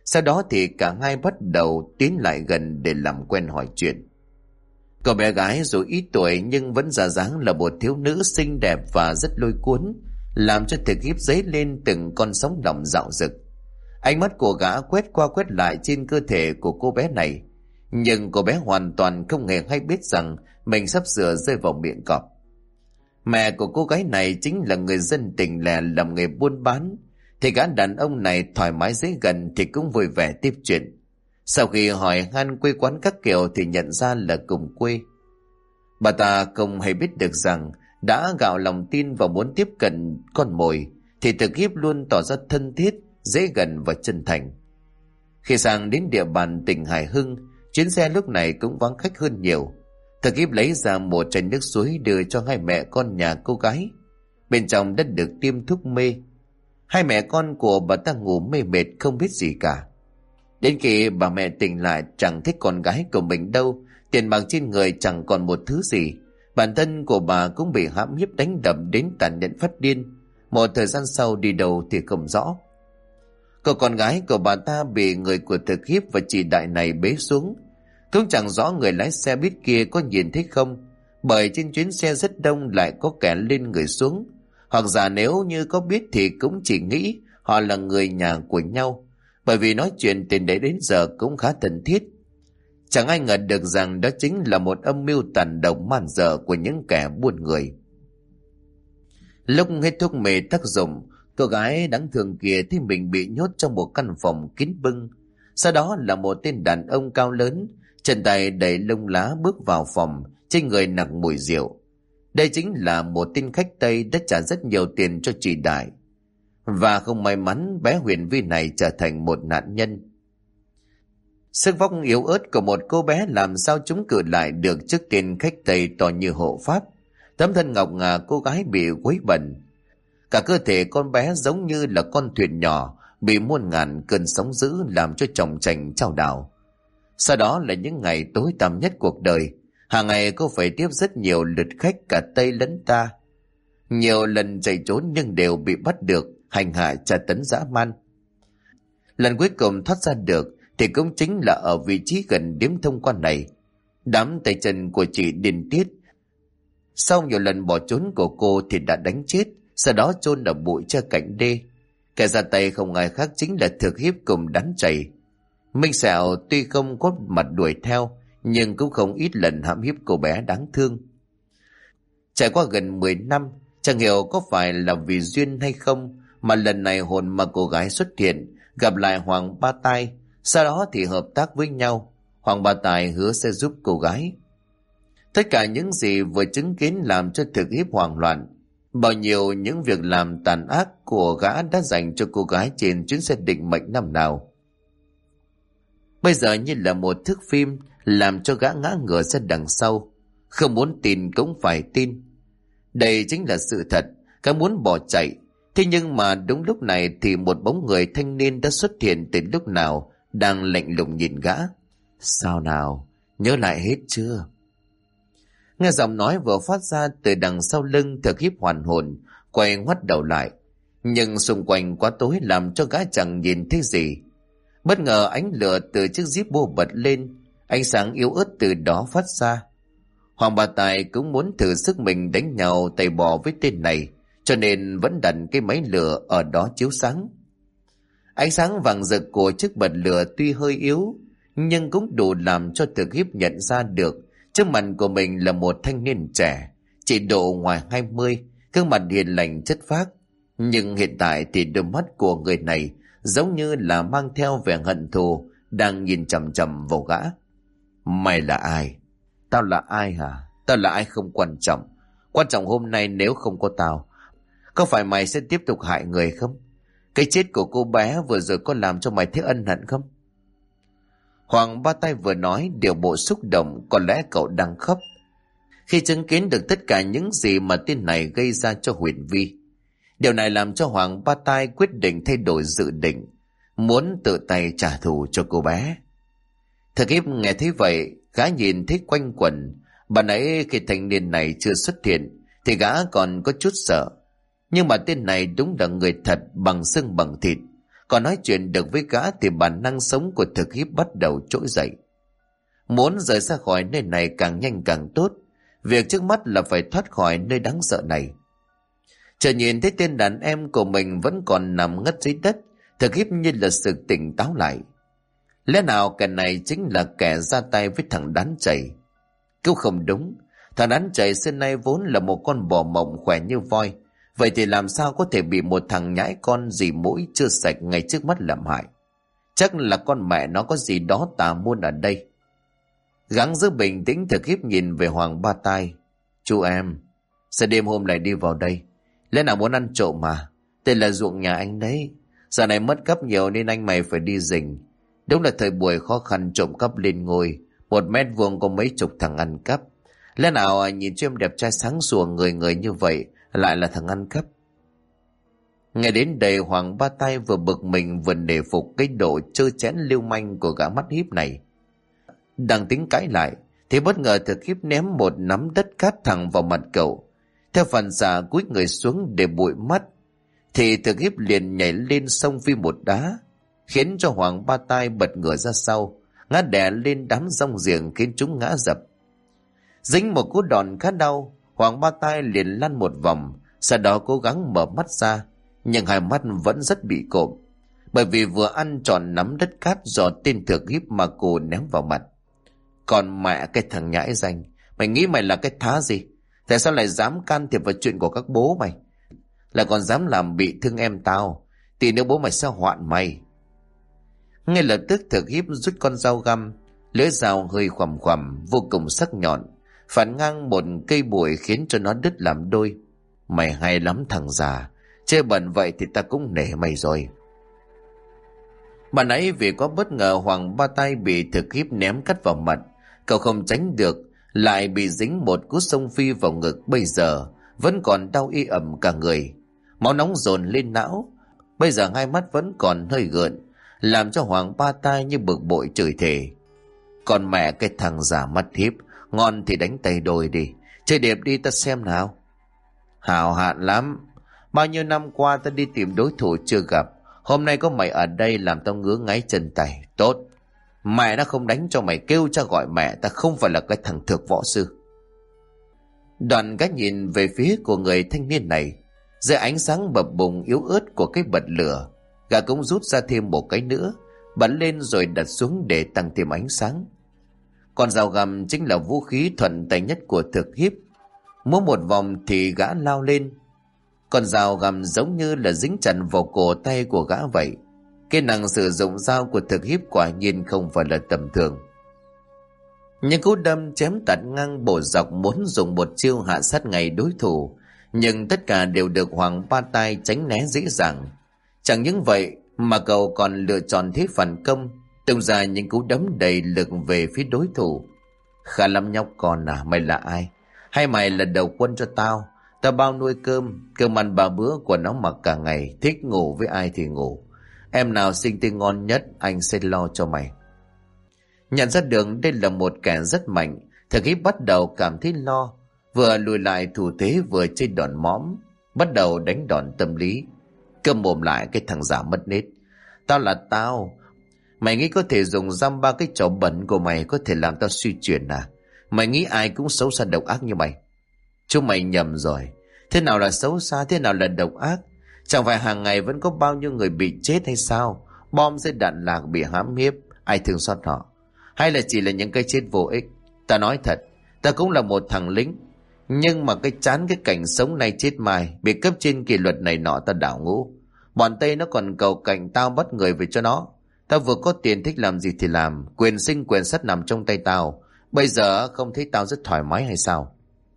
Sau đó thì cả hai bắt đầu tiến lại gần để làm quen hỏi chuyện. Cậu bé gái dù ít tuổi nhưng vẫn ra dáng là một thiếu nữ xinh đẹp và rất lôi cuốn, làm cho Thực Hiếp dấy lên từng con sóng lòng dạo dực. Ánh mắt của gã quét qua quét lại trên cơ thể của cô bé này, nhưng cô bé hoàn toàn không hề hay biết rằng mình sắp sửa rơi vào miệng cọp. Mẹ của cô gái này chính là người dân tỉnh lẻ làm nghề buôn bán, thì gã đàn ông này thoải mái dễ gần thì cũng vui vẻ tiếp chuyện. Sau khi hỏi han quê quán các kiểu thì nhận ra là cùng quê. Bà ta không hề biết được rằng đã gạo lòng tin và muốn tiếp cận con mồi thì Thực Hiếp luôn tỏ ra thân thiết, dễ gần và chân thành. Khi sang đến địa bàn tỉnh Hải Hưng, chuyến xe lúc này cũng vắng khách hơn nhiều. Thực Hiếp lấy ra một chai nước suối đưa cho hai mẹ con nhà cô gái. Bên trong đã được tiêm thuốc mê. Hai mẹ con của bà ta ngủ mê mệt không biết gì cả. Đến khi bà mẹ tỉnh lại chẳng thích con gái của mình đâu, tiền bạc trên người chẳng còn một thứ gì. Bản thân của bà cũng bị hãm hiếp đánh đập đến tàn nhẫn phát điên. Một thời gian sau đi đâu thì không rõ. Cậu con gái của bà ta bị người của Thực Hiếp và chị Đại này bế xuống. Cũng chẳng rõ người lái xe buýt kia có nhìn thấy không, bởi trên chuyến xe rất đông lại có kẻ lên người xuống. Hoặc giả nếu như có biết thì cũng chỉ nghĩ họ là người nhà của nhau, bởi vì nói chuyện từ đấy đến giờ cũng khá thân thiết. Chẳng ai ngờ được rằng đó chính là một âm mưu tàn độc man dợ của những kẻ buôn người. Lúc hết thuốc mê tác dụng, cô gái đáng thương kia thì mình bị nhốt trong một căn phòng kín bưng. Sau đó là một tên đàn ông cao lớn, chân tay đầy lông lá bước vào phòng, trên người nặng mùi rượu. Đây chính là một tên khách Tây đã trả rất nhiều tiền cho chị Đại. Và không may mắn bé Huyền Vi này trở thành một nạn nhân. Sức vóc yếu ớt của một cô bé làm sao chống cự lại được trước tên khách Tây to như hộ pháp. Tấm thân ngọc ngà cô gái bị quấy bẩn. Cả cơ thể con bé giống như là con thuyền nhỏ bị muôn ngàn cơn sóng dữ làm cho chồng chành chao đảo. Sau đó là những ngày tối tăm nhất cuộc đời. Hàng ngày cô phải tiếp rất nhiều lượt khách cả Tây lẫn ta. Nhiều lần chạy trốn nhưng đều bị bắt được, hành hạ tra tấn dã man. Lần cuối cùng thoát ra được thì cũng chính là ở vị trí gần điếm thông quan này. Đám tay chân của chị điên tiết. Sau nhiều lần bỏ trốn của cô thì đã đánh chết, sau đó chôn ở bụi tre cạnh đê. Kẻ ra tay không ai khác chính là Thực Hiếp cùng đám chày. Minh Sẹo tuy không có mặt đuổi theo, nhưng cũng không ít lần hãm hiếp cô bé đáng thương. Trải qua gần 10 năm, chẳng hiểu có phải là vì duyên hay không, mà lần này hồn mà cô gái xuất hiện, gặp lại Hoàng Ba Tai, sau đó thì hợp tác với nhau. Hoàng Ba Tai hứa sẽ giúp cô gái. Tất cả những gì vừa chứng kiến làm cho Thực Hiếp hoảng loạn. Bao nhiêu những việc làm tàn ác của gã đã dành cho cô gái trên chuyến xe định mệnh năm nào, bây giờ như là một thước phim làm cho gã ngã ngửa ra đằng sau. Không muốn tin cũng phải tin. Đây chính là sự thật. Gã muốn bỏ chạy. Thế nhưng mà đúng lúc này thì một bóng người thanh niên đã xuất hiện từ lúc nào, đang lạnh lùng nhìn gã. Sao nào? Nhớ lại hết chưa? Nghe giọng nói vừa phát ra từ đằng sau lưng, Thực Hiếp hoàn hồn, quay ngoắt đầu lại. Nhưng xung quanh quá tối làm cho gã chẳng nhìn thấy gì. Bất ngờ ánh lửa từ chiếc Jeep bô bật lên, ánh sáng yếu ớt từ đó phát ra. Hoàng Ba Tài cũng muốn thử sức mình đánh nhau tay bò với tên này, cho nên vẫn đặt cái máy lửa ở đó chiếu sáng. Ánh sáng vàng rực của chiếc bật lửa tuy hơi yếu, nhưng cũng đủ làm cho Thực Hiếp nhận ra được trước mặt của mình là một thanh niên trẻ, chỉ độ ngoài 20, gương mặt hiền lành chất phác. Nhưng hiện tại thì đôi mắt của người này giống như là mang theo vẻ hận thù, đang nhìn chằm chằm vào gã. Mày là ai? Tao là ai hả? Tao là ai không quan trọng. Quan trọng hôm nay nếu không có tao, có phải mày sẽ tiếp tục hại người không? Cái chết của cô bé vừa rồi có làm cho mày thấy ân hận không? Hoàng Ba Tai vừa nói điều bộ xúc động, có lẽ cậu đang khóc khi chứng kiến được tất cả những gì mà tên này gây ra cho Huyền Vi. Điều này làm cho Hoàng Ba Tai quyết định thay đổi dự định, muốn tự tay trả thù cho cô bé. Thực Hiếp nghe thấy vậy, gã nhìn thấy quanh quẩn. Bà nãy khi thanh niên này chưa xuất hiện thì gã còn có chút sợ, nhưng mà tên này đúng là người thật bằng xương bằng thịt, Còn nói chuyện được với gã thì bản năng sống của thực hiếp bắt đầu trỗi dậy. Muốn rời ra khỏi nơi này càng nhanh càng tốt. Việc trước mắt là phải thoát khỏi nơi đáng sợ này. Chờ nhìn thấy tên đàn em của mình vẫn còn nằm ngất dưới đất, thực hiếp như là sự tỉnh táo lại. Lẽ nào kẻ này chính là kẻ ra tay với thằng đán chày? Câu không đúng. Thằng đán chày xưa nay vốn là một con bò mộng khỏe như voi. Vậy thì làm sao có thể bị một thằng nhãi con dì mũi chưa sạch ngay trước mắt làm hại? Chắc là con mẹ nó có gì đó tà môn ở đây. Gắng giữ bình tĩnh, thực hiếp nhìn về Hoàng Ba Tai. Chú em, sao đêm hôm lại đi vào đây? Lẽ nào muốn ăn trộm mà? Tên là ruộng nhà anh đấy. Giờ này mất cắp nhiều nên anh mày phải đi rình. Đúng là thời buổi khó khăn trộm cắp lên ngôi. 1 mét vuông có mấy chục thằng ăn cắp. Lẽ nào nhìn cho em đẹp trai sáng sủa người người như vậy lại là thằng ăn cắp? Nghe đến đây Hoàng Ba Tai vừa bực mình vừa nể phục cái độ trơ chẽn lưu manh của gã mắt híp này. Đang tính cãi lại thì bất ngờ thực hiếp ném một nắm đất cát thẳng vào mặt cậu. Theo phản xạ cúi người xuống để bụi mắt thì thực hiếp liền nhảy lên xông phi một đá, khiến cho Hoàng Ba Tai bật ngửa ra sau, ngã đè lên đám rong giềng khiến chúng ngã dập. Dính một cú đòn khá đau, Hoàng Ba Tai liền lăn một vòng, sau đó cố gắng mở mắt ra, nhưng hai mắt vẫn rất bị cộm, bởi vì vừa ăn tròn nắm đất cát do tên thực hiếp mà cô ném vào mặt. Còn mẹ cái thằng nhãi danh, mày nghĩ mày là cái thá gì? Tại sao lại dám can thiệp vào chuyện của các bố mày? Lại còn dám làm bị thương em tao, thì nếu bố mày sẽ hoạn mày. Ngay lập tức thực hiếp rút con dao găm, lưỡi dao hơi khoằm khoằm vô cùng sắc nhọn, phản ngang một cây bụi khiến cho nó đứt làm đôi. Mày hay lắm thằng già, chơi bẩn vậy thì ta cũng nể mày rồi. Bạn ấy vì có bất ngờ Hoàng Ba Tai bị thực hiếp ném cắt vào mặt, cậu không tránh được, lại bị dính một cú xông phi vào ngực, bây giờ vẫn còn đau y ẩm cả người, máu nóng dồn lên não, bây giờ hai mắt vẫn còn hơi gợn, làm cho Hoàng Ba Tai như bực bội chửi thề. Còn mẹ cái thằng già mắt hiếp, ngon thì đánh tay đôi đi, chơi đẹp đi ta xem nào. Hào hạn lắm, bao nhiêu năm qua ta đi tìm đối thủ chưa gặp, hôm nay có mày ở đây làm tao ngứa ngáy chân tay. Tốt, mẹ nó không đánh cho mày kêu cha gọi mẹ, ta không phải là cái thằng thực võ sư. Đoàn gã nhìn về phía của người thanh niên này, dưới ánh sáng bập bùng yếu ớt của cái bật lửa, gã cũng rút ra thêm một cái nữa, bắn lên rồi đặt xuống để tăng thêm ánh sáng. Con dao găm chính là vũ khí thuận tay nhất của thực hiếp. Múa một vòng thì gã lao lên. Con dao găm giống như là dính chặt vào cổ tay của gã vậy. Cái năng sử dụng dao của thực hiếp quả nhiên không phải là tầm thường. Những cú đâm chém tạt ngang bổ dọc muốn dùng một chiêu hạ sát ngay đối thủ, nhưng tất cả đều được Hoàng Ba Tai tránh né dễ dàng. Chẳng những vậy mà cậu còn lựa chọn thế phản công, tung ra những cú đấm đầy lực về phía đối thủ. Khá lắm nhóc con à, mày là ai? Hay mày là đầu quân cho tao? Tao bao nuôi cơm ăn 3 bữa của nó mặc cả ngày, thích ngủ với ai thì ngủ. Em nào xinh tươi ngon nhất anh sẽ lo cho mày. Nhận ra được đây là một kẻ rất mạnh, thực hiếp bắt đầu cảm thấy lo, vừa lùi lại thủ thế vừa chơi đòn mõm, bắt đầu đánh đòn tâm lý. Câm mồm lại cái thằng giả mất nết. Tao là tao. Mày nghĩ có thể dùng dăm ba cái trò bẩn của mày có thể làm tao suy chuyển à? Mày nghĩ ai cũng xấu xa độc ác như mày? Chúng mày nhầm rồi. Thế nào là xấu xa, thế nào là độc ác? Chẳng phải hàng ngày vẫn có bao nhiêu người bị chết hay sao? Bom rơi đạn lạc bị hãm hiếp, ai thương xót họ? Hay là chỉ là những cái chết vô ích? Ta nói thật, ta cũng là một thằng lính, nhưng mà cái chán cái cảnh sống nay chết mai, bị cấp trên kỷ luật này nọ ta đảo ngũ. Bọn Tây nó còn cầu cạnh tao bắt người về cho nó. Tao vừa có tiền thích làm gì thì làm, quyền sinh quyền sát nằm trong tay tao. Bây giờ không thấy tao rất thoải mái hay sao?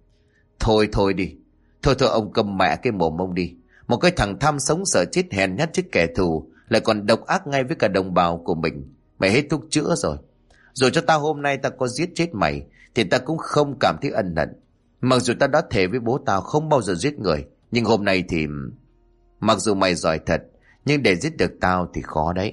Thôi đi. Thôi ông cầm mẹ cái mồm ông đi. Một cái thằng tham sống sợ chết hèn nhát trước kẻ thù, lại còn độc ác ngay với cả đồng bào của mình. Mày hết thuốc chữa rồi. Rồi cho tao hôm nay tao có giết chết mày thì tao cũng không cảm thấy ân hận. Mặc dù tao đã thề với bố tao không bao giờ giết người, nhưng hôm nay thì... Mặc dù mày giỏi thật, nhưng để giết được tao thì khó đấy.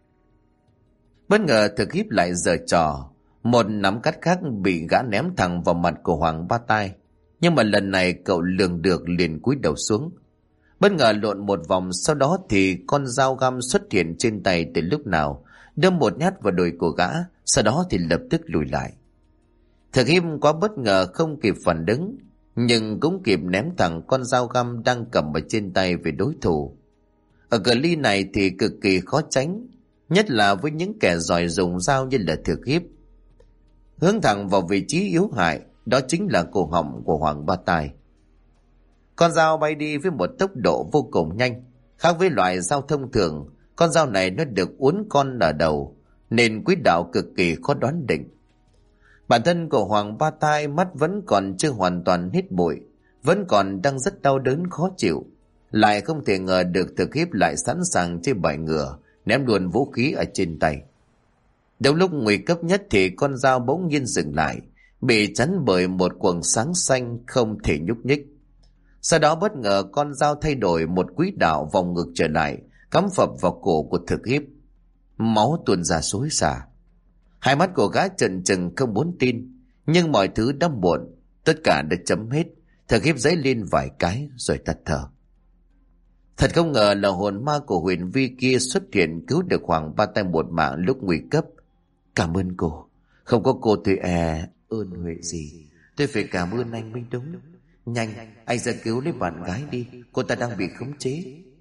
Bất ngờ thực hiếp lại giở trò. Một nắm cát khác bị gã ném thẳng vào mặt của Hoàng Ba Tai. Nhưng mà lần này cậu lường được liền cúi đầu xuống. Bất ngờ lộn một vòng, sau đó thì con dao găm xuất hiện trên tay từ lúc nào, đâm một nhát vào đùi của gã, sau đó thì lập tức lùi lại. Thực Hiếp quá bất ngờ không kịp phản ứng, nhưng cũng kịp ném thẳng con dao găm đang cầm ở trên tay về đối thủ. Ở cự ly này thì cực kỳ khó tránh, nhất là với những kẻ giỏi dùng dao như là Thực Hiếp. Hướng thẳng vào vị trí yếu hại, đó chính là cổ họng của Hoàng Ba Tai. Con dao bay đi với một tốc độ vô cùng nhanh. Khác với loại dao thông thường, con dao này nó được uốn con ở đầu, nên quỹ đạo cực kỳ khó đoán định. Bản thân của Hoàng Ba Tai mắt vẫn còn chưa hoàn toàn hết bụi, vẫn còn đang rất đau đớn khó chịu. Lại không thể ngờ được Thực Hiếp lại sẵn sàng chơi bài ngửa, ném luôn vũ khí ở trên tay. Đến lúc nguy cấp nhất thì con dao bỗng nhiên dừng lại, bị chắn bởi một quầng sáng xanh không thể nhúc nhích. Sau đó bất ngờ con dao thay đổi một quỹ đạo vòng ngược trở lại, cắm phập vào cổ của Thực Hiếp. Máu tuôn ra xối xả. Hai mắt của gã trợn trừng không muốn tin, nhưng mọi thứ đã muộn, tất cả đã chấm hết. Thực Hiếp giãy lên vài cái rồi tắt thở. Thật không ngờ là hồn ma của Huyền Vi kia xuất hiện cứu được Hoàng Ba Tai một mạng lúc nguy cấp. Cảm ơn cô, không có cô tôi ơn huệ gì. Tôi phải cảm ơn anh Minh Đúng. Nhanh, anh ra cứu lấy bạn gái đi, cô ta đang bị khống chế.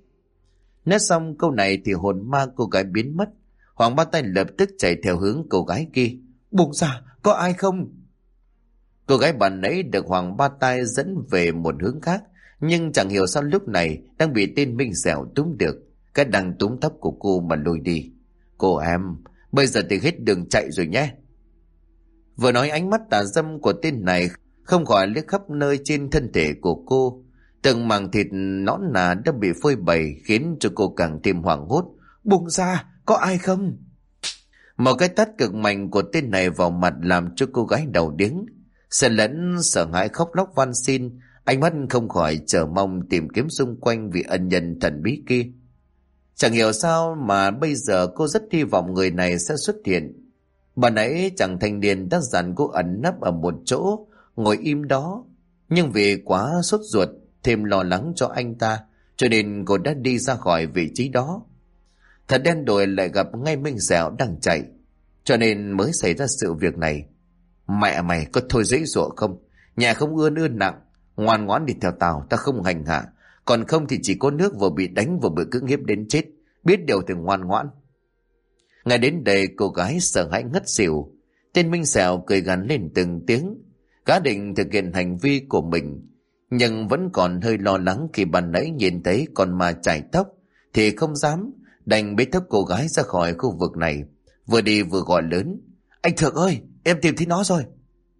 Nói xong câu này thì hồn ma cô gái biến mất. Hoàng Ba Tai lập tức chạy theo hướng cô gái kia. Buông ra, có ai không? Cô gái bạn nãy được Hoàng Ba Tai dẫn về một hướng khác, nhưng chẳng hiểu sao lúc này đang bị tên Minh Dẻo túm được. Cái đang túm tóc của cô mà lôi đi. Cô em, bây giờ thì hết đường chạy rồi nhé. Vừa nói ánh mắt tà dâm của tên này không khỏi liếc khắp nơi trên thân thể của cô. Từng mảng thịt nõn nà đã bị phơi bày khiến cho cô càng thêm hoảng hốt. Buông ra, có ai không? Một cái tát cực mạnh của tên này vào mặt làm cho cô gái đầu điếng. Sợ lẫn sợ hãi khóc lóc van xin, ánh mắt không khỏi chờ mong tìm kiếm xung quanh vị ân nhân thần bí kia. Chẳng hiểu sao mà bây giờ cô rất hy vọng người này sẽ xuất hiện. Bà nãy chàng thanh niên đã dặn cô ẩn nấp ở một chỗ, ngồi im đó. Nhưng vì quá sốt ruột, thêm lo lắng cho anh ta, cho nên cô đã đi ra khỏi vị trí đó. Thật đen đủi lại gặp ngay Minh Dẻo đang chạy, cho nên mới xảy ra sự việc này. Mẹ mày có thôi dễ dụa không? Nhà không ưa nặng, ngoan ngoãn đi theo tao, ta không hành hạ. Còn không thì chỉ có nước vừa bị đánh vừa bị cưỡng hiếp đến chết. Biết điều thì ngoan ngoãn. Ngay đến đây cô gái sợ hãi ngất xỉu. Tên Minh Dẻo cười gằn lên từng tiếng. Gã định thực hiện hành vi của mình, nhưng vẫn còn hơi lo lắng khi ban nãy nhìn thấy con ma chải tóc thì không dám, đành bế thốc cô gái ra khỏi khu vực này, vừa đi vừa gọi lớn. Anh Thực ơi, em tìm thấy nó rồi.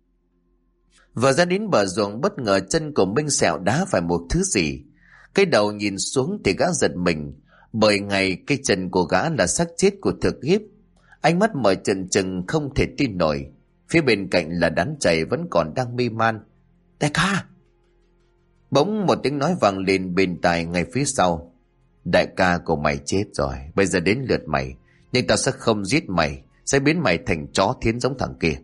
Vừa ra đến bờ ruộng, bất ngờ chân của Minh Dẻo đá phải một thứ gì. Cái đầu nhìn xuống thì gã giật mình, bởi ngày cái chân của gã là xác chết của Thực Hiếp. Ánh mắt mở trừng trừng không thể tin nổi. Phía bên cạnh là đám chày vẫn còn đang mê man. Đại ca! Bỗng một tiếng nói vang lên bên tai ngay phía sau. Đại ca của mày chết rồi, bây giờ đến lượt mày. Nhưng tao sẽ không giết mày, sẽ biến mày thành chó thiến giống thằng kia.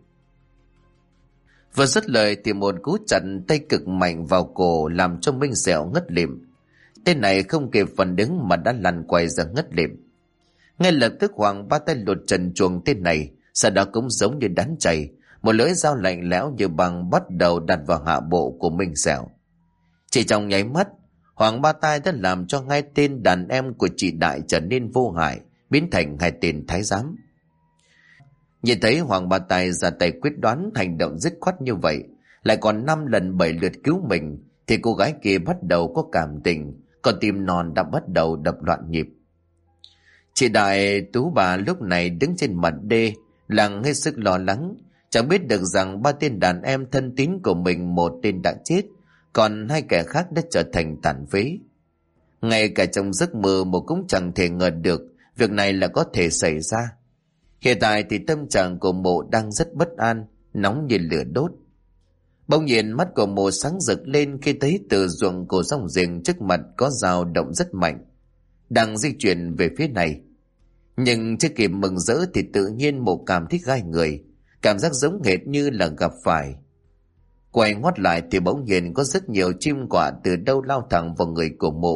Vừa dứt lời thì một cú chặn tay cực mạnh vào cổ làm cho Minh Dẻo ngất lịm. Tên này không kịp phản ứng mà đã lăn quay ra ngất lịm. Ngay lập tức Hoàng Ba Tai lột trần chuồng tên này, sau đó cũng giống như đán chày, một lưỡi dao lạnh lẽo như bằng bắt đầu đặt vào hạ bộ của Minh Dẻo. Chỉ trong nháy mắt, Hoàng Ba Tai đã làm cho hai tên đàn em của chị Đại trở nên vô hại, biến thành hai tên thái giám. Nhìn thấy Hoàng Ba Tai ra tay quyết đoán, hành động dứt khoát như vậy, lại còn 5 lần 7 lượt cứu mình, thì cô gái kia bắt đầu có cảm tình, còn tim non đã bắt đầu đập loạn nhịp. Chị Đại tú bà lúc này đứng trên mặt đê, làng hết sức lo lắng, chẳng biết được rằng 3 tên đàn em thân tín của mình, một tên đã chết, còn 2 kẻ khác đã trở thành tàn phế. Ngay cả trong giấc mơ mà cũng chẳng thể ngờ được việc này là có thể xảy ra. Hiện tại thì tâm trạng của Mộ đang rất bất an, nóng như lửa đốt. Bỗng nhiên mắt của Mộ sáng rực lên khi thấy từ ruộng của dòng rừng trước mặt có dao động rất mạnh, đang di chuyển về phía này. Nhưng chưa kịp mừng rỡ thì tự nhiên Mộ cảm thấy gai người, cảm giác giống hệt như là gặp phải. Quay ngoắt lại thì bỗng nhiên có rất nhiều chim quạ từ đâu lao thẳng vào người của Mộ,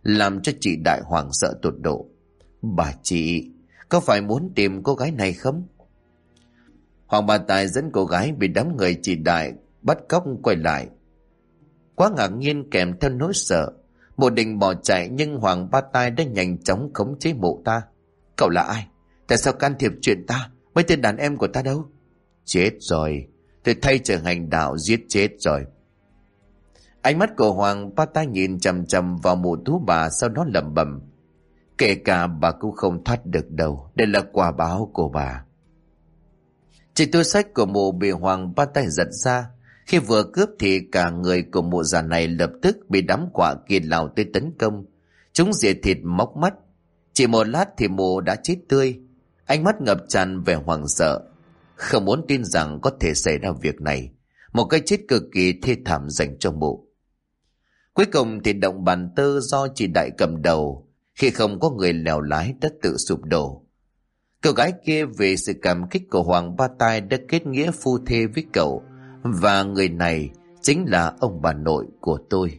làm cho chị Đại hoảng sợ tột độ. Bà chị, có phải muốn tìm cô gái này không? Hoàng Ba Tài dẫn cô gái bị đám người chị Đại bắt cóc quay lại. Quá ngạc nhiên kèm theo nỗi sợ, Mộ định bỏ chạy nhưng Hoàng Ba Tai đã nhanh chóng khống chế mụ ta. Cậu là ai? Tại sao can thiệp chuyện ta? Mấy tên đàn em của ta đâu? Chết rồi, tôi thay trời hành đạo giết chết rồi. Ánh mắt của Hoàng Ba Tai nhìn chằm chằm vào mụ tú bà, sau đó lẩm bẩm: kể cả bà cũng không thoát được đâu, đây là quả báo của bà. Chỉ túi xách của mụ bị Hoàng Ba Tai giật ra. Khi vừa cướp thì cả người của mụ già này lập tức bị đám quạ kia lao tới tấn công. Chúng rỉa thịt móc mắt. Chỉ một lát thì mụ đã chết tươi. Ánh mắt ngập tràn vẻ hoảng sợ, không muốn tin rằng có thể xảy ra việc này. Một cái chết cực kỳ thê thảm dành cho mụ. Cuối cùng thì động bàn tơ do chị Đại cầm đầu, khi không có người lèo lái đã tự sụp đổ. Cậu gái kia vì sự cảm kích của Hoàng Ba Tai đã kết nghĩa phu thê với cậu, và người này chính là ông bà nội của tôi.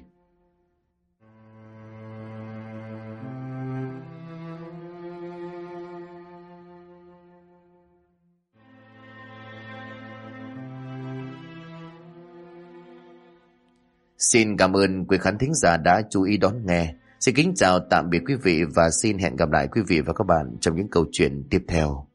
Xin cảm ơn quý khán thính giả đã chú ý đón nghe. Xin kính chào tạm biệt quý vị và xin hẹn gặp lại quý vị và các bạn trong những câu chuyện tiếp theo.